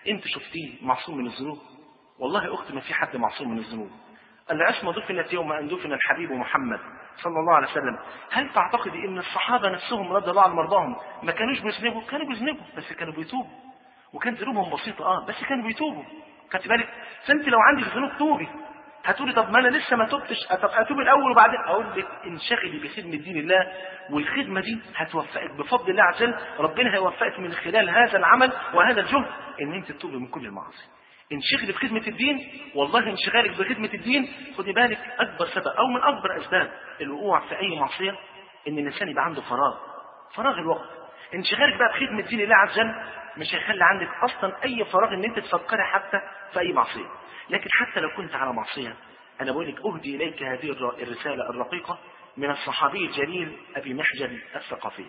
[SPEAKER 2] انت شفتيه معصوم من الذنوب؟ والله اختي ما في حد معصوم من الذنوب. العصمة دفنت يوم ان دفن الحبيب محمد صلى الله عليه وسلم. هل تعتقدي ان الصحابة نفسهم رضي الله عنهم وارضاهم ما كانوش بيذنبوا؟ كانوا بيذنبوا بس كانوا بيتوبوا، وكان ذنوبهم بسيطة اه بس كانوا بيتوبوا. خدت بالك؟ فانت لو عندك ذنوب توبي. هتقولي طب ما انا لسه ما تبتش، طب اتوب الاول وبعدين. اقول لك انشغلي بخدمه دين الله، والخدمه دي هتوفقك بفضل الله عز وجل. ربنا هيوفقك من خلال هذا العمل وهذا الجهد ان انت تتوبي من كل المعاصي. انشغلي بخدمه الدين، والله انشغالك بخدمه الدين خدي بالك اكبر سبب او من اكبر اسباب الوقوع في اي معصيه ان الانسان يبقى عنده فراغ، فراغ الوقت. انشغالك بقى بخدمه دين الله عز وجل مش هيخلي عندك اصلا اي فراغ ان انت تفكري حتى في اي معصيه. لكن حتى لو كنت على معصية أنا بقول لك أهدي إليك هذه الرسالة الرقيقة من الصحابي الجليل أبي محجن الثقفي.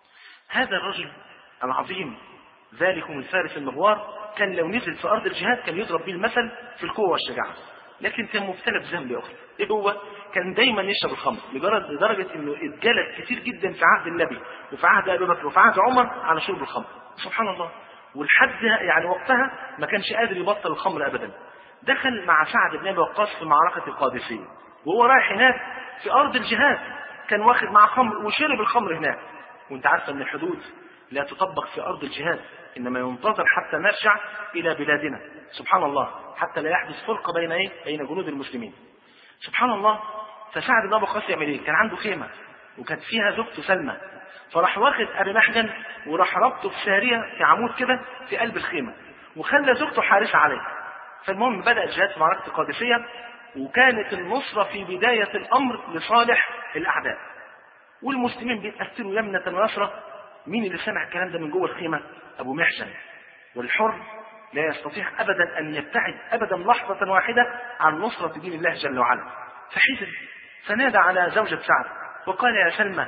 [SPEAKER 2] هذا الرجل العظيم ذلكم الفارس المغوار كان لو نزل في أرض الجهاد كان يضرب به المثل في القوة والشجاعة، لكن كان مبتلى بذنب يا أخي. إيه هو؟ كان دايما يشرب الخمر لدرجة إنه اتجلد كتير جدا في عهد النبي وفي عهد أبي بكر وفي عهد عمر على شرب الخمر. سبحان الله. والحد يعني وقتها ما كانش قادر يبطل الخمر أبدا. دخل مع سعد بن أبي وقاص في معركة القادسية وهو رايح هناك في أرض الجهاد، كان واخد معه خمر وشرب الخمر هناك. وانت عارفة أن الحدود لا تطبق في أرض الجهاد، إنما ينتظر حتى نرجع إلى بلادنا. سبحان الله. حتى لا يحدث فرقة بين إيه؟ بين جنود المسلمين. سبحان الله. فسعد بن أبي وقاص يعمل إيه؟ كان عنده خيمة وكانت فيها زوجته سلمى، فراح واخد أبي محجن وراح ربطه في سارية في عمود كده في قلب الخيمة وخلى زوجته حارسة عليه. فالمهم بدأ الجهاد في معركة القادسية، وكانت النصرة في بداية الأمر لصالح الأعداء، والمسلمين بيتأثروا يمنة ويسرى. مين اللي سمع الكلام ده من جوه الخيمة؟ أبو محجن. والحر لا يستطيع أبدا أن يبتعد أبدا لحظة واحدة عن نصرة دين الله جل وعلا. فحزن فنادى على زوجة سعد وقال يا سلمى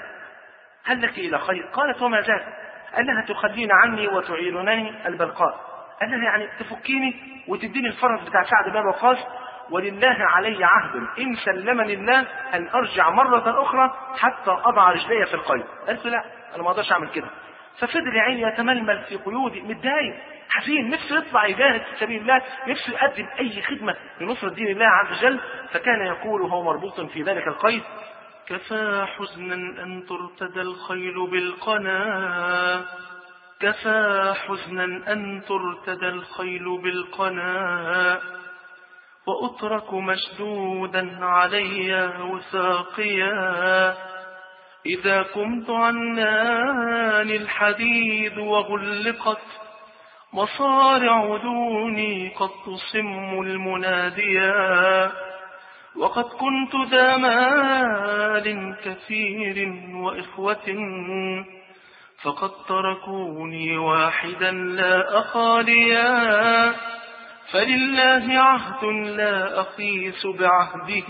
[SPEAKER 2] هل لك إلى خير؟ قالت وما ذاك؟ قال لها تخلين عني وتعيرنني البلقاء. قال لها يعني تفكيني وتديني الفرس بتاع سعد بن وقاص، ولله علي عهد إن سلمني الله أن أرجع مرة أخرى حتى أضع رجلي في القيد. قالت له لا أنا ما أقدرش أعمل كده. ففضل يا عيني يتململ في قيودي متضايق حزين، نفسه يطلع يجاهد في سبيل الله، نفسه يقدم أي خدمة لنصرة دين الله عز وجل. فكان يقول وهو مربوط في ذلك القيد كفى حزنا أن ترتدى الخيل بالقنا، كفى حزنا أن ترتدى الخيل بالقنا، وأترك مشدودا علي وثاقيا، إذا قمت عنان الحديد وغلقت مصارع دوني قد تصم المناديا، وقد كنت ذا مال كثير وإخوة فقد تركوني واحدا لا أخاليا، فلله عهد لا أخيس بعهده،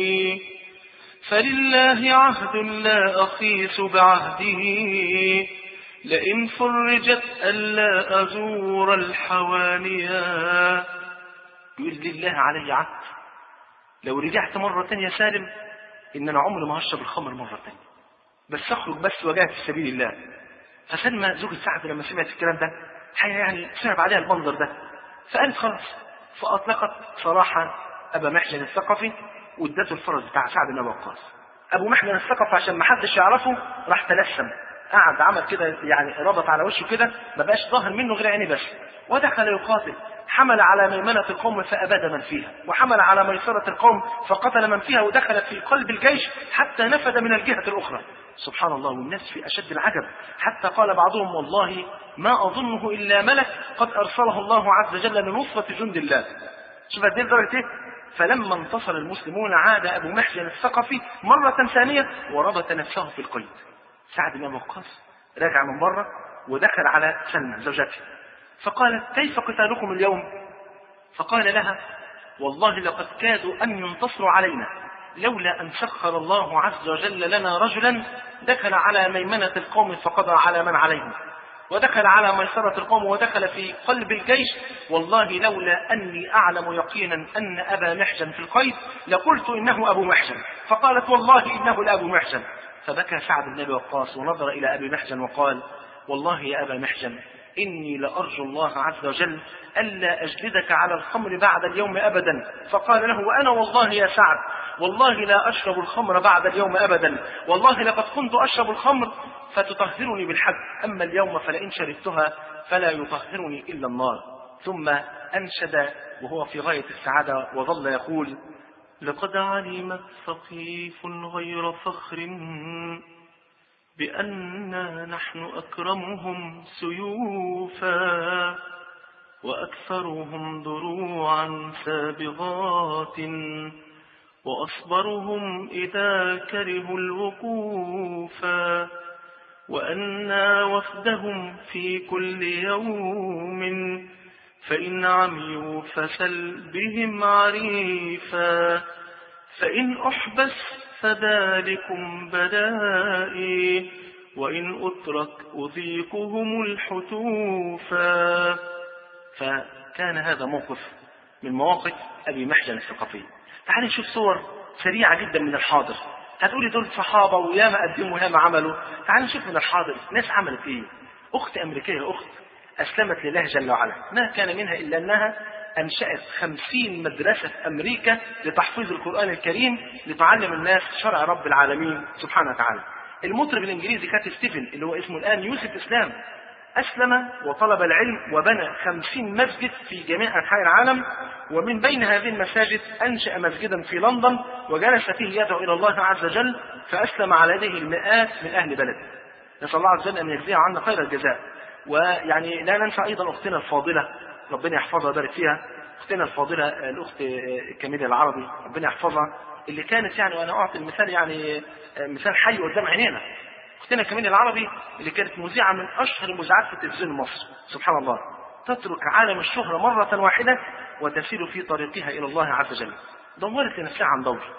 [SPEAKER 2] فلله عهد لا أخيس بعهده، لئن فرجت ألا أزور الحوانيا. يقول لله علي عهد لو رجعت مرة تانية سالم إن أنا عمري ما هشرب الخمر مرة تانية، بس أخرج بس وجاهد في سبيل الله. فسلمى زوجة سعد لما سمعت الكلام ده حقيقة يعني صعب عليها المنظر ده، فقالت خلاص، فأطلقت صراحة أبا محجن الثقفي وادته الفرس بتاع سعد بن وقاص. أبو محجن الثقفي عشان ما حدش يعرفه راح تلسم، قعد عمل كده يعني ربط على وشه كده ما بقاش ظاهر منه غير عيني بس، ودخل يقاتل. حمل على ميمنة القوم فأباد من فيها، وحمل على ميسرة القوم فقتل من فيها، ودخل في قلب الجيش حتى نفد من الجهة الأخرى. سبحان الله. والناس في أشد العجب، حتى قال بعضهم والله ما أظنه إلا ملك قد أرسله الله عز وجل لنصرة جند الله. شوف قد ايه درجة ايه؟ فلما انتصر المسلمون عاد أبو محجن الثقفي مرة ثانية وربط نفسه في القيد. سعد بن وقاص راجع من بره ودخل على سلمى زوجته فقالت كيف قتالكم اليوم؟ فقال لها والله لقد كادوا أن ينتصروا علينا لولا أن سخر الله عز وجل لنا رجلا دخل على ميمنة القوم فقضى على من عليهم، ودخل على ميسرة القوم ودخل في قلب الجيش، والله لولا أني أعلم يقينا أن أبا محجن في القيد لقلت إنه أبو محجن. فقالت والله إنه لأبو محجن. فبكى سعد بن أبي وقاص ونظر إلى أبي محجن وقال والله يا أبا محجن إني لأرجو الله عز وجل ألا أجلدك على الخمر بعد اليوم أبدا. فقال له وأنا والله يا سعد والله لا أشرب الخمر بعد اليوم أبدا، والله لقد كنت أشرب الخمر فتطهرني بالحد، أما اليوم فلئن شربتها فلا يطهرني إلا النار. ثم أنشد وهو في غاية السعادة وظل يقول لقد علمت ثقيف غير فخر بأننا نحن أكرمهم سيوفا وأكثرهم دروعا سابغات وأصبرهم إذا كرهوا الوقوفا، وأنا وفدهم في كل يوم فإن عميوا فسل بهم عريفا، فإن أحبس فذلكم بدائي وإن أترك أذيقهم الحتوفا. فكان هذا موقف من مواقف أبي محجن الثقفي. تعالي نشوف صور سريعة جدا من الحاضر. هتقولي دول صحابة وياما قدموا وياما عملوا. تعالي نشوف من الحاضر ناس عملت ايه. أخت أمريكية، أخت أسلمت لله جل وعلا، ما كان منها إلا أنها أنشأت خمسين مدرسة في أمريكا لتحفيظ القرآن الكريم لتعلم الناس شرع رب العالمين سبحانه وتعالى. المطرب الإنجليزي كات ستيفن اللي هو اسمه الآن يوسف إسلام أسلم وطلب العلم وبنى خمسين مسجد في جميع أنحاء العالم، ومن بين هذه المساجد أنشأ مسجدا في لندن وجلس فيه يدعو إلى الله عز وجل، فأسلم على يده المئات من أهل بلده. نسأل الله عز وجل أن يجزيه عنا خير الجزاء. ويعني لا ننسى أيضا أختنا الفاضلة ربنا يحفظها ويبارك فيها، أختنا الفاضلة الأخت كميلة العربي ربنا يحفظها، اللي كانت يعني وأنا أعطي المثال يعني مثال حي قدام عينينا. أختنا كميلة العربي اللي كانت مذيعة من أشهر المذيعات في التلفزيون المصري، سبحان الله، تترك عالم الشهرة مرة واحدة وتسير في طريقها إلى الله عز وجل. دورت لنفسها عن دور،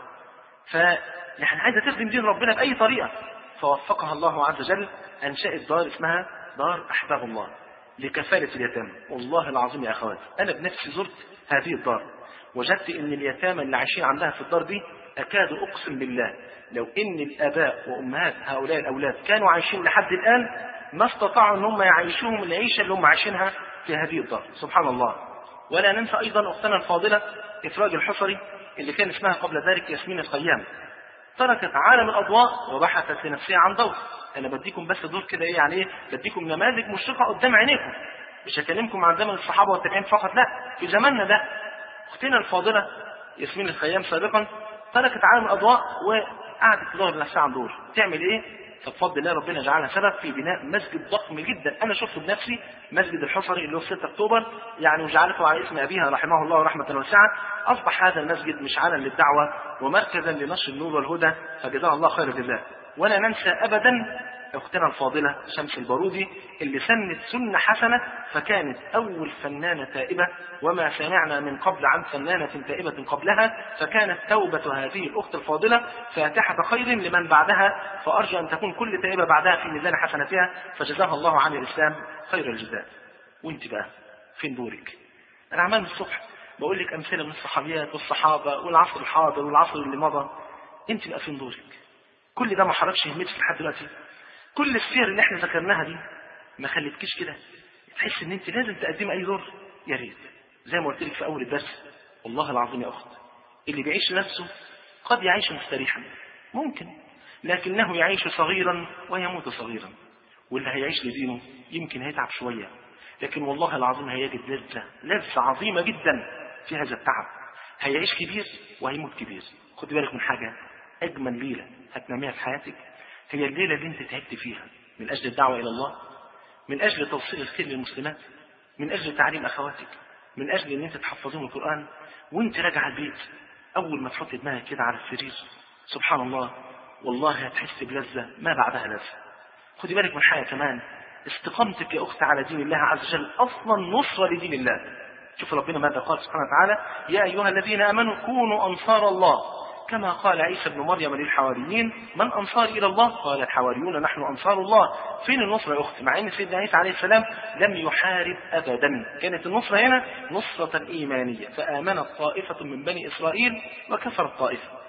[SPEAKER 2] فنحن عايزة تخدم دين ربنا بأي طريقة، فوفقها الله عز وجل أنشأت دار اسمها دار أحباب الله لكفالة اليتامى. والله العظيم يا أخواتي أنا بنفسي زرت هذه الدار، وجدت إن اليتامى اللي عايشين عندها في الدار دي أكاد أقسم بالله لو إن الآباء وأمهات هؤلاء الأولاد كانوا عايشين لحد الآن ما استطاعوا أن هم يعيشوهم العيشة اللي هم عايشينها في هذه الدار، سبحان الله. ولا ننسى أيضا أختنا الفاضلة إفراج الحصري اللي كان اسمها قبل ذلك ياسمين الخيام، تركت عالم الأضواء وبحثت لنفسها عن دور. أنا بديكم بس دور كده إيه يعني إيه، بديكم نماذج مشرقة قدام عينيكم، مش هكلمكم عن زمن الصحابة والتابعين فقط، لا، في زماننا ده. أختنا الفاضلة ياسمين الخيام سابقا تركت عالم الأضواء وقعدت تدور لنفسها عن دور تعمل إيه، فبفضل الله ربنا جعلها سبب في بناء مسجد ضخم جدا. أنا شفته بنفسي، مسجد الحصري اللي هو في ستة أكتوبر، يعني وجعلته على اسم أبيها رحمه الله رحمة واسعة. أصبح هذا المسجد مشعلا للدعوة ومركزا لنشر النور والهدى، فجزاها الله خير الجزاء. ولا ننسى أبدا أختنا الفاضلة شمس البارودي اللي سنت سنة حسنة، فكانت أول فنانة تائبة، وما سمعنا من قبل عن فنانة تائبة قبلها، فكانت توبة هذه الأخت الفاضلة فاتحة خير لمن بعدها، فأرجو أن تكون كل تائبة بعدها في ميزان حسناتها، فجزاها الله عن الإسلام خير الجزاء. وانت بقى فين دورك؟ أنا عمال من الصبح بقول لك أمثلة من الصحابيات والصحابة والعصر الحاضر والعصر اللي مضى، انت بقى فين دورك؟ كل ده ما حركش همتك لحد دلوقتي؟ كل السير اللي احنا ذكرناها دي ما خلتكيش كده تحس ان انت لازم تقدمي اي دور؟ يا ريت. زي ما قلت لك في اول الدرس، والله العظيم يا اخت، اللي بيعيش لنفسه قد يعيش مستريحا ممكن، لكنه يعيش صغيرا ويموت صغيرا. واللي هيعيش لدينه يمكن هيتعب شويه، لكن والله العظيم هيجد لذه لذه عظيمه جدا في هذا التعب. هيعيش كبير وهيموت كبير. خد بالك من حاجه، اجمل ليله هتناميها في حياتك هي الليلة اللي انت تعبت فيها من أجل الدعوة إلى الله، من أجل توصيل الخير للمسلمات، من أجل تعليم أخواتك، من أجل أن انت تحفظون القرآن وانت راجع البيت. أول ما تحط دماغك كده على السرير سبحان الله والله هتحس بلذة ما بعدها لذة. خدي بالك من حاجة كمان، استقامتك يا أخت على دين الله عز وجل أصلا نصرة لدين الله. شوف ربنا ماذا قال سبحانه وتعالى: يا أيها الذين آمنوا كونوا أنصار الله كما قال عيسى ابن مريم للحواريين: من أنصار إلى الله؟ قال الحواريون نحن أنصار الله. فين النصرة يا أختي؟ مع أن سيدنا عيسى عليه السلام لم يحارب أبدا، كانت النصرة هنا نصرة إيمانية، فآمنت طائفة من بني إسرائيل وكفرت طائفة.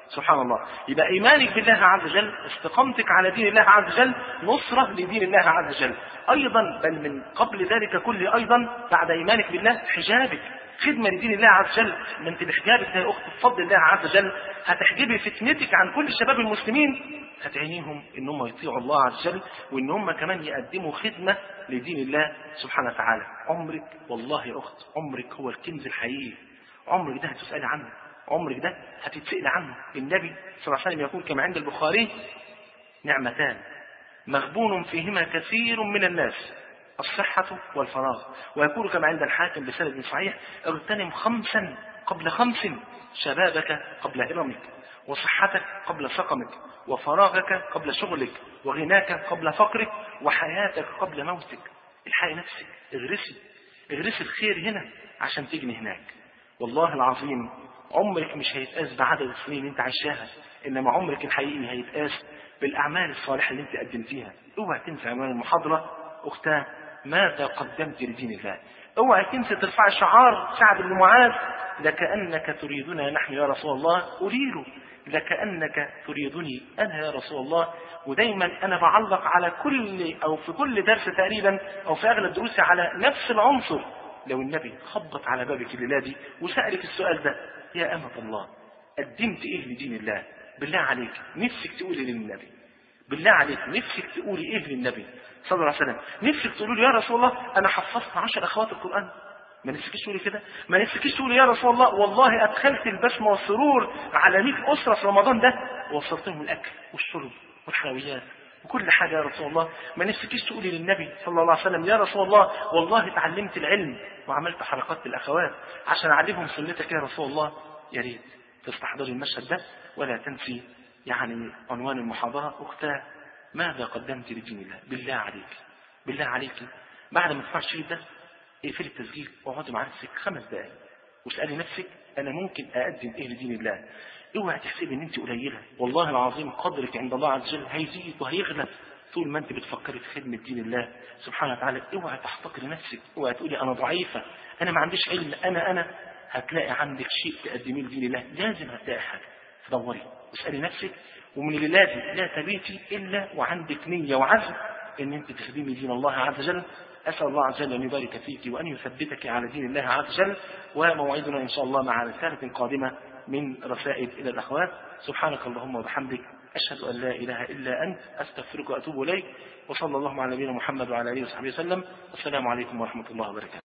[SPEAKER 2] سبحان الله. يبقى إيمانك بالله عز وجل، استقامتك على دين الله عز وجل، نصرة لدين الله عز وجل. أيضا بل من قبل ذلك كله أيضا بعد إيمانك بالله حجابك، خدمة لدين الله عز وجل. من انت بحجابك يا أخت بفضل الله عز وجل هتحجبي فتنتك عن كل شباب المسلمين، هتعينيهم ان هم يطيعوا الله عز وجل، وان هم كمان يقدموا خدمة لدين الله سبحانه وتعالى. عمرك والله يا أخت، عمرك هو الكنز الحقيقي، عمرك ده هتسألي عنه، عمرك ده هتتسأل عنه. النبي صلى الله عليه وسلم يقول كما عند البخاري: نعمتان مغبون فيهما كثير من الناس، الصحة والفراغ. ويقول كما عند الحاكم بسند صحيح: اغتنم خمسا قبل خمس، شبابك قبل هرمك، وصحتك قبل سقمك، وفراغك قبل شغلك، وغناك قبل فقرك، وحياتك قبل موتك. الحقي نفسك، اغرسي اغرسي الخير هنا عشان تجني هناك. والله العظيم عمرك مش هيتقاس بعدد السنين اللي انت عايشاها، انما عمرك الحقيقي هيتقاس بالاعمال الصالحه اللي انت قدمتيها. اوعى تنسى عنوان المحاضره: اختاه ماذا قدمت لدين الله. اوعى تنسى ترفع شعار سعد بن معاذ: لكأنك تريدنا نحن يا رسول الله أريد، لكأنك تريدني أنا يا رسول الله. ودايما أنا بعلق على كل أو في كل درس تقريبا أو في أغلب دروسي على نفس العنصر. لو النبي خبط على بابك الليلة دي وسألك السؤال ده: يا أمة الله قدمت إيه لدين الله؟ بالله عليك نفسك تقولي للنبي، بالله عليك نفسك تقولي إيه للنبي صلى الله عليه وسلم؟ نفسك تقولي يا رسول الله أنا حفظت عشر أخوات القرآن؟ ما نفسكيش تقولي كده؟ ما نفسكيش تقولي يا رسول الله والله أدخلت البسمة والسرور على مئة أسرة في رمضان ده، ووصلتهم الأكل والشرب والحلويات وكل حاجة يا رسول الله؟ ما نفسكيش تقولي للنبي صلى الله عليه وسلم: يا رسول الله والله اتعلمت العلم وعملت حركات للأخوات عشان أعلمهم سنتك يا رسول الله؟ يا ريت تستحضري المشهد ده ولا تنسي يعني عنوان المحاضرة: أختاه ماذا قدمت لدين الله؟ بالله عليك بالله عليك بعد ما تسمع الشريط ده اقفلي التسجيل واقعدي مع نفسك خمس دقائق واسألي نفسك: أنا ممكن أقدم إيه لدين الله؟ اوعى تحسبي ان انت قليله، والله العظيم قدرك عند الله عز وجل هيزيد وهيغلى طول ما انت بتفكري في خدمه دين الله سبحانه وتعالى. اوعى تحتقري نفسك، اوعى تقولي انا ضعيفه، انا ما عنديش علم، انا انا هتلاقي عندك شيء تقدميه لدين الله، لازم هتلاقي حاجه. فدوري واسالي نفسك، ومن اللي لازم لا تبيتي الا وعندك نيه وعزم ان انت تخدمي دين الله عز وجل. أسأل الله عز وجل أن يبارك فيك وأن يثبتك على دين الله عز وجل. وموعدنا إن شاء الله مع رسالة قادمة من رسائل إلى الأخوات. سبحانك اللهم وبحمدك، أشهد أن لا إله إلا أنت، أستغفرك وأتوب إليك. وصلى الله على نبينا محمد وعلى آله وصحبه وسلم. والسلام عليكم ورحمة الله وبركاته.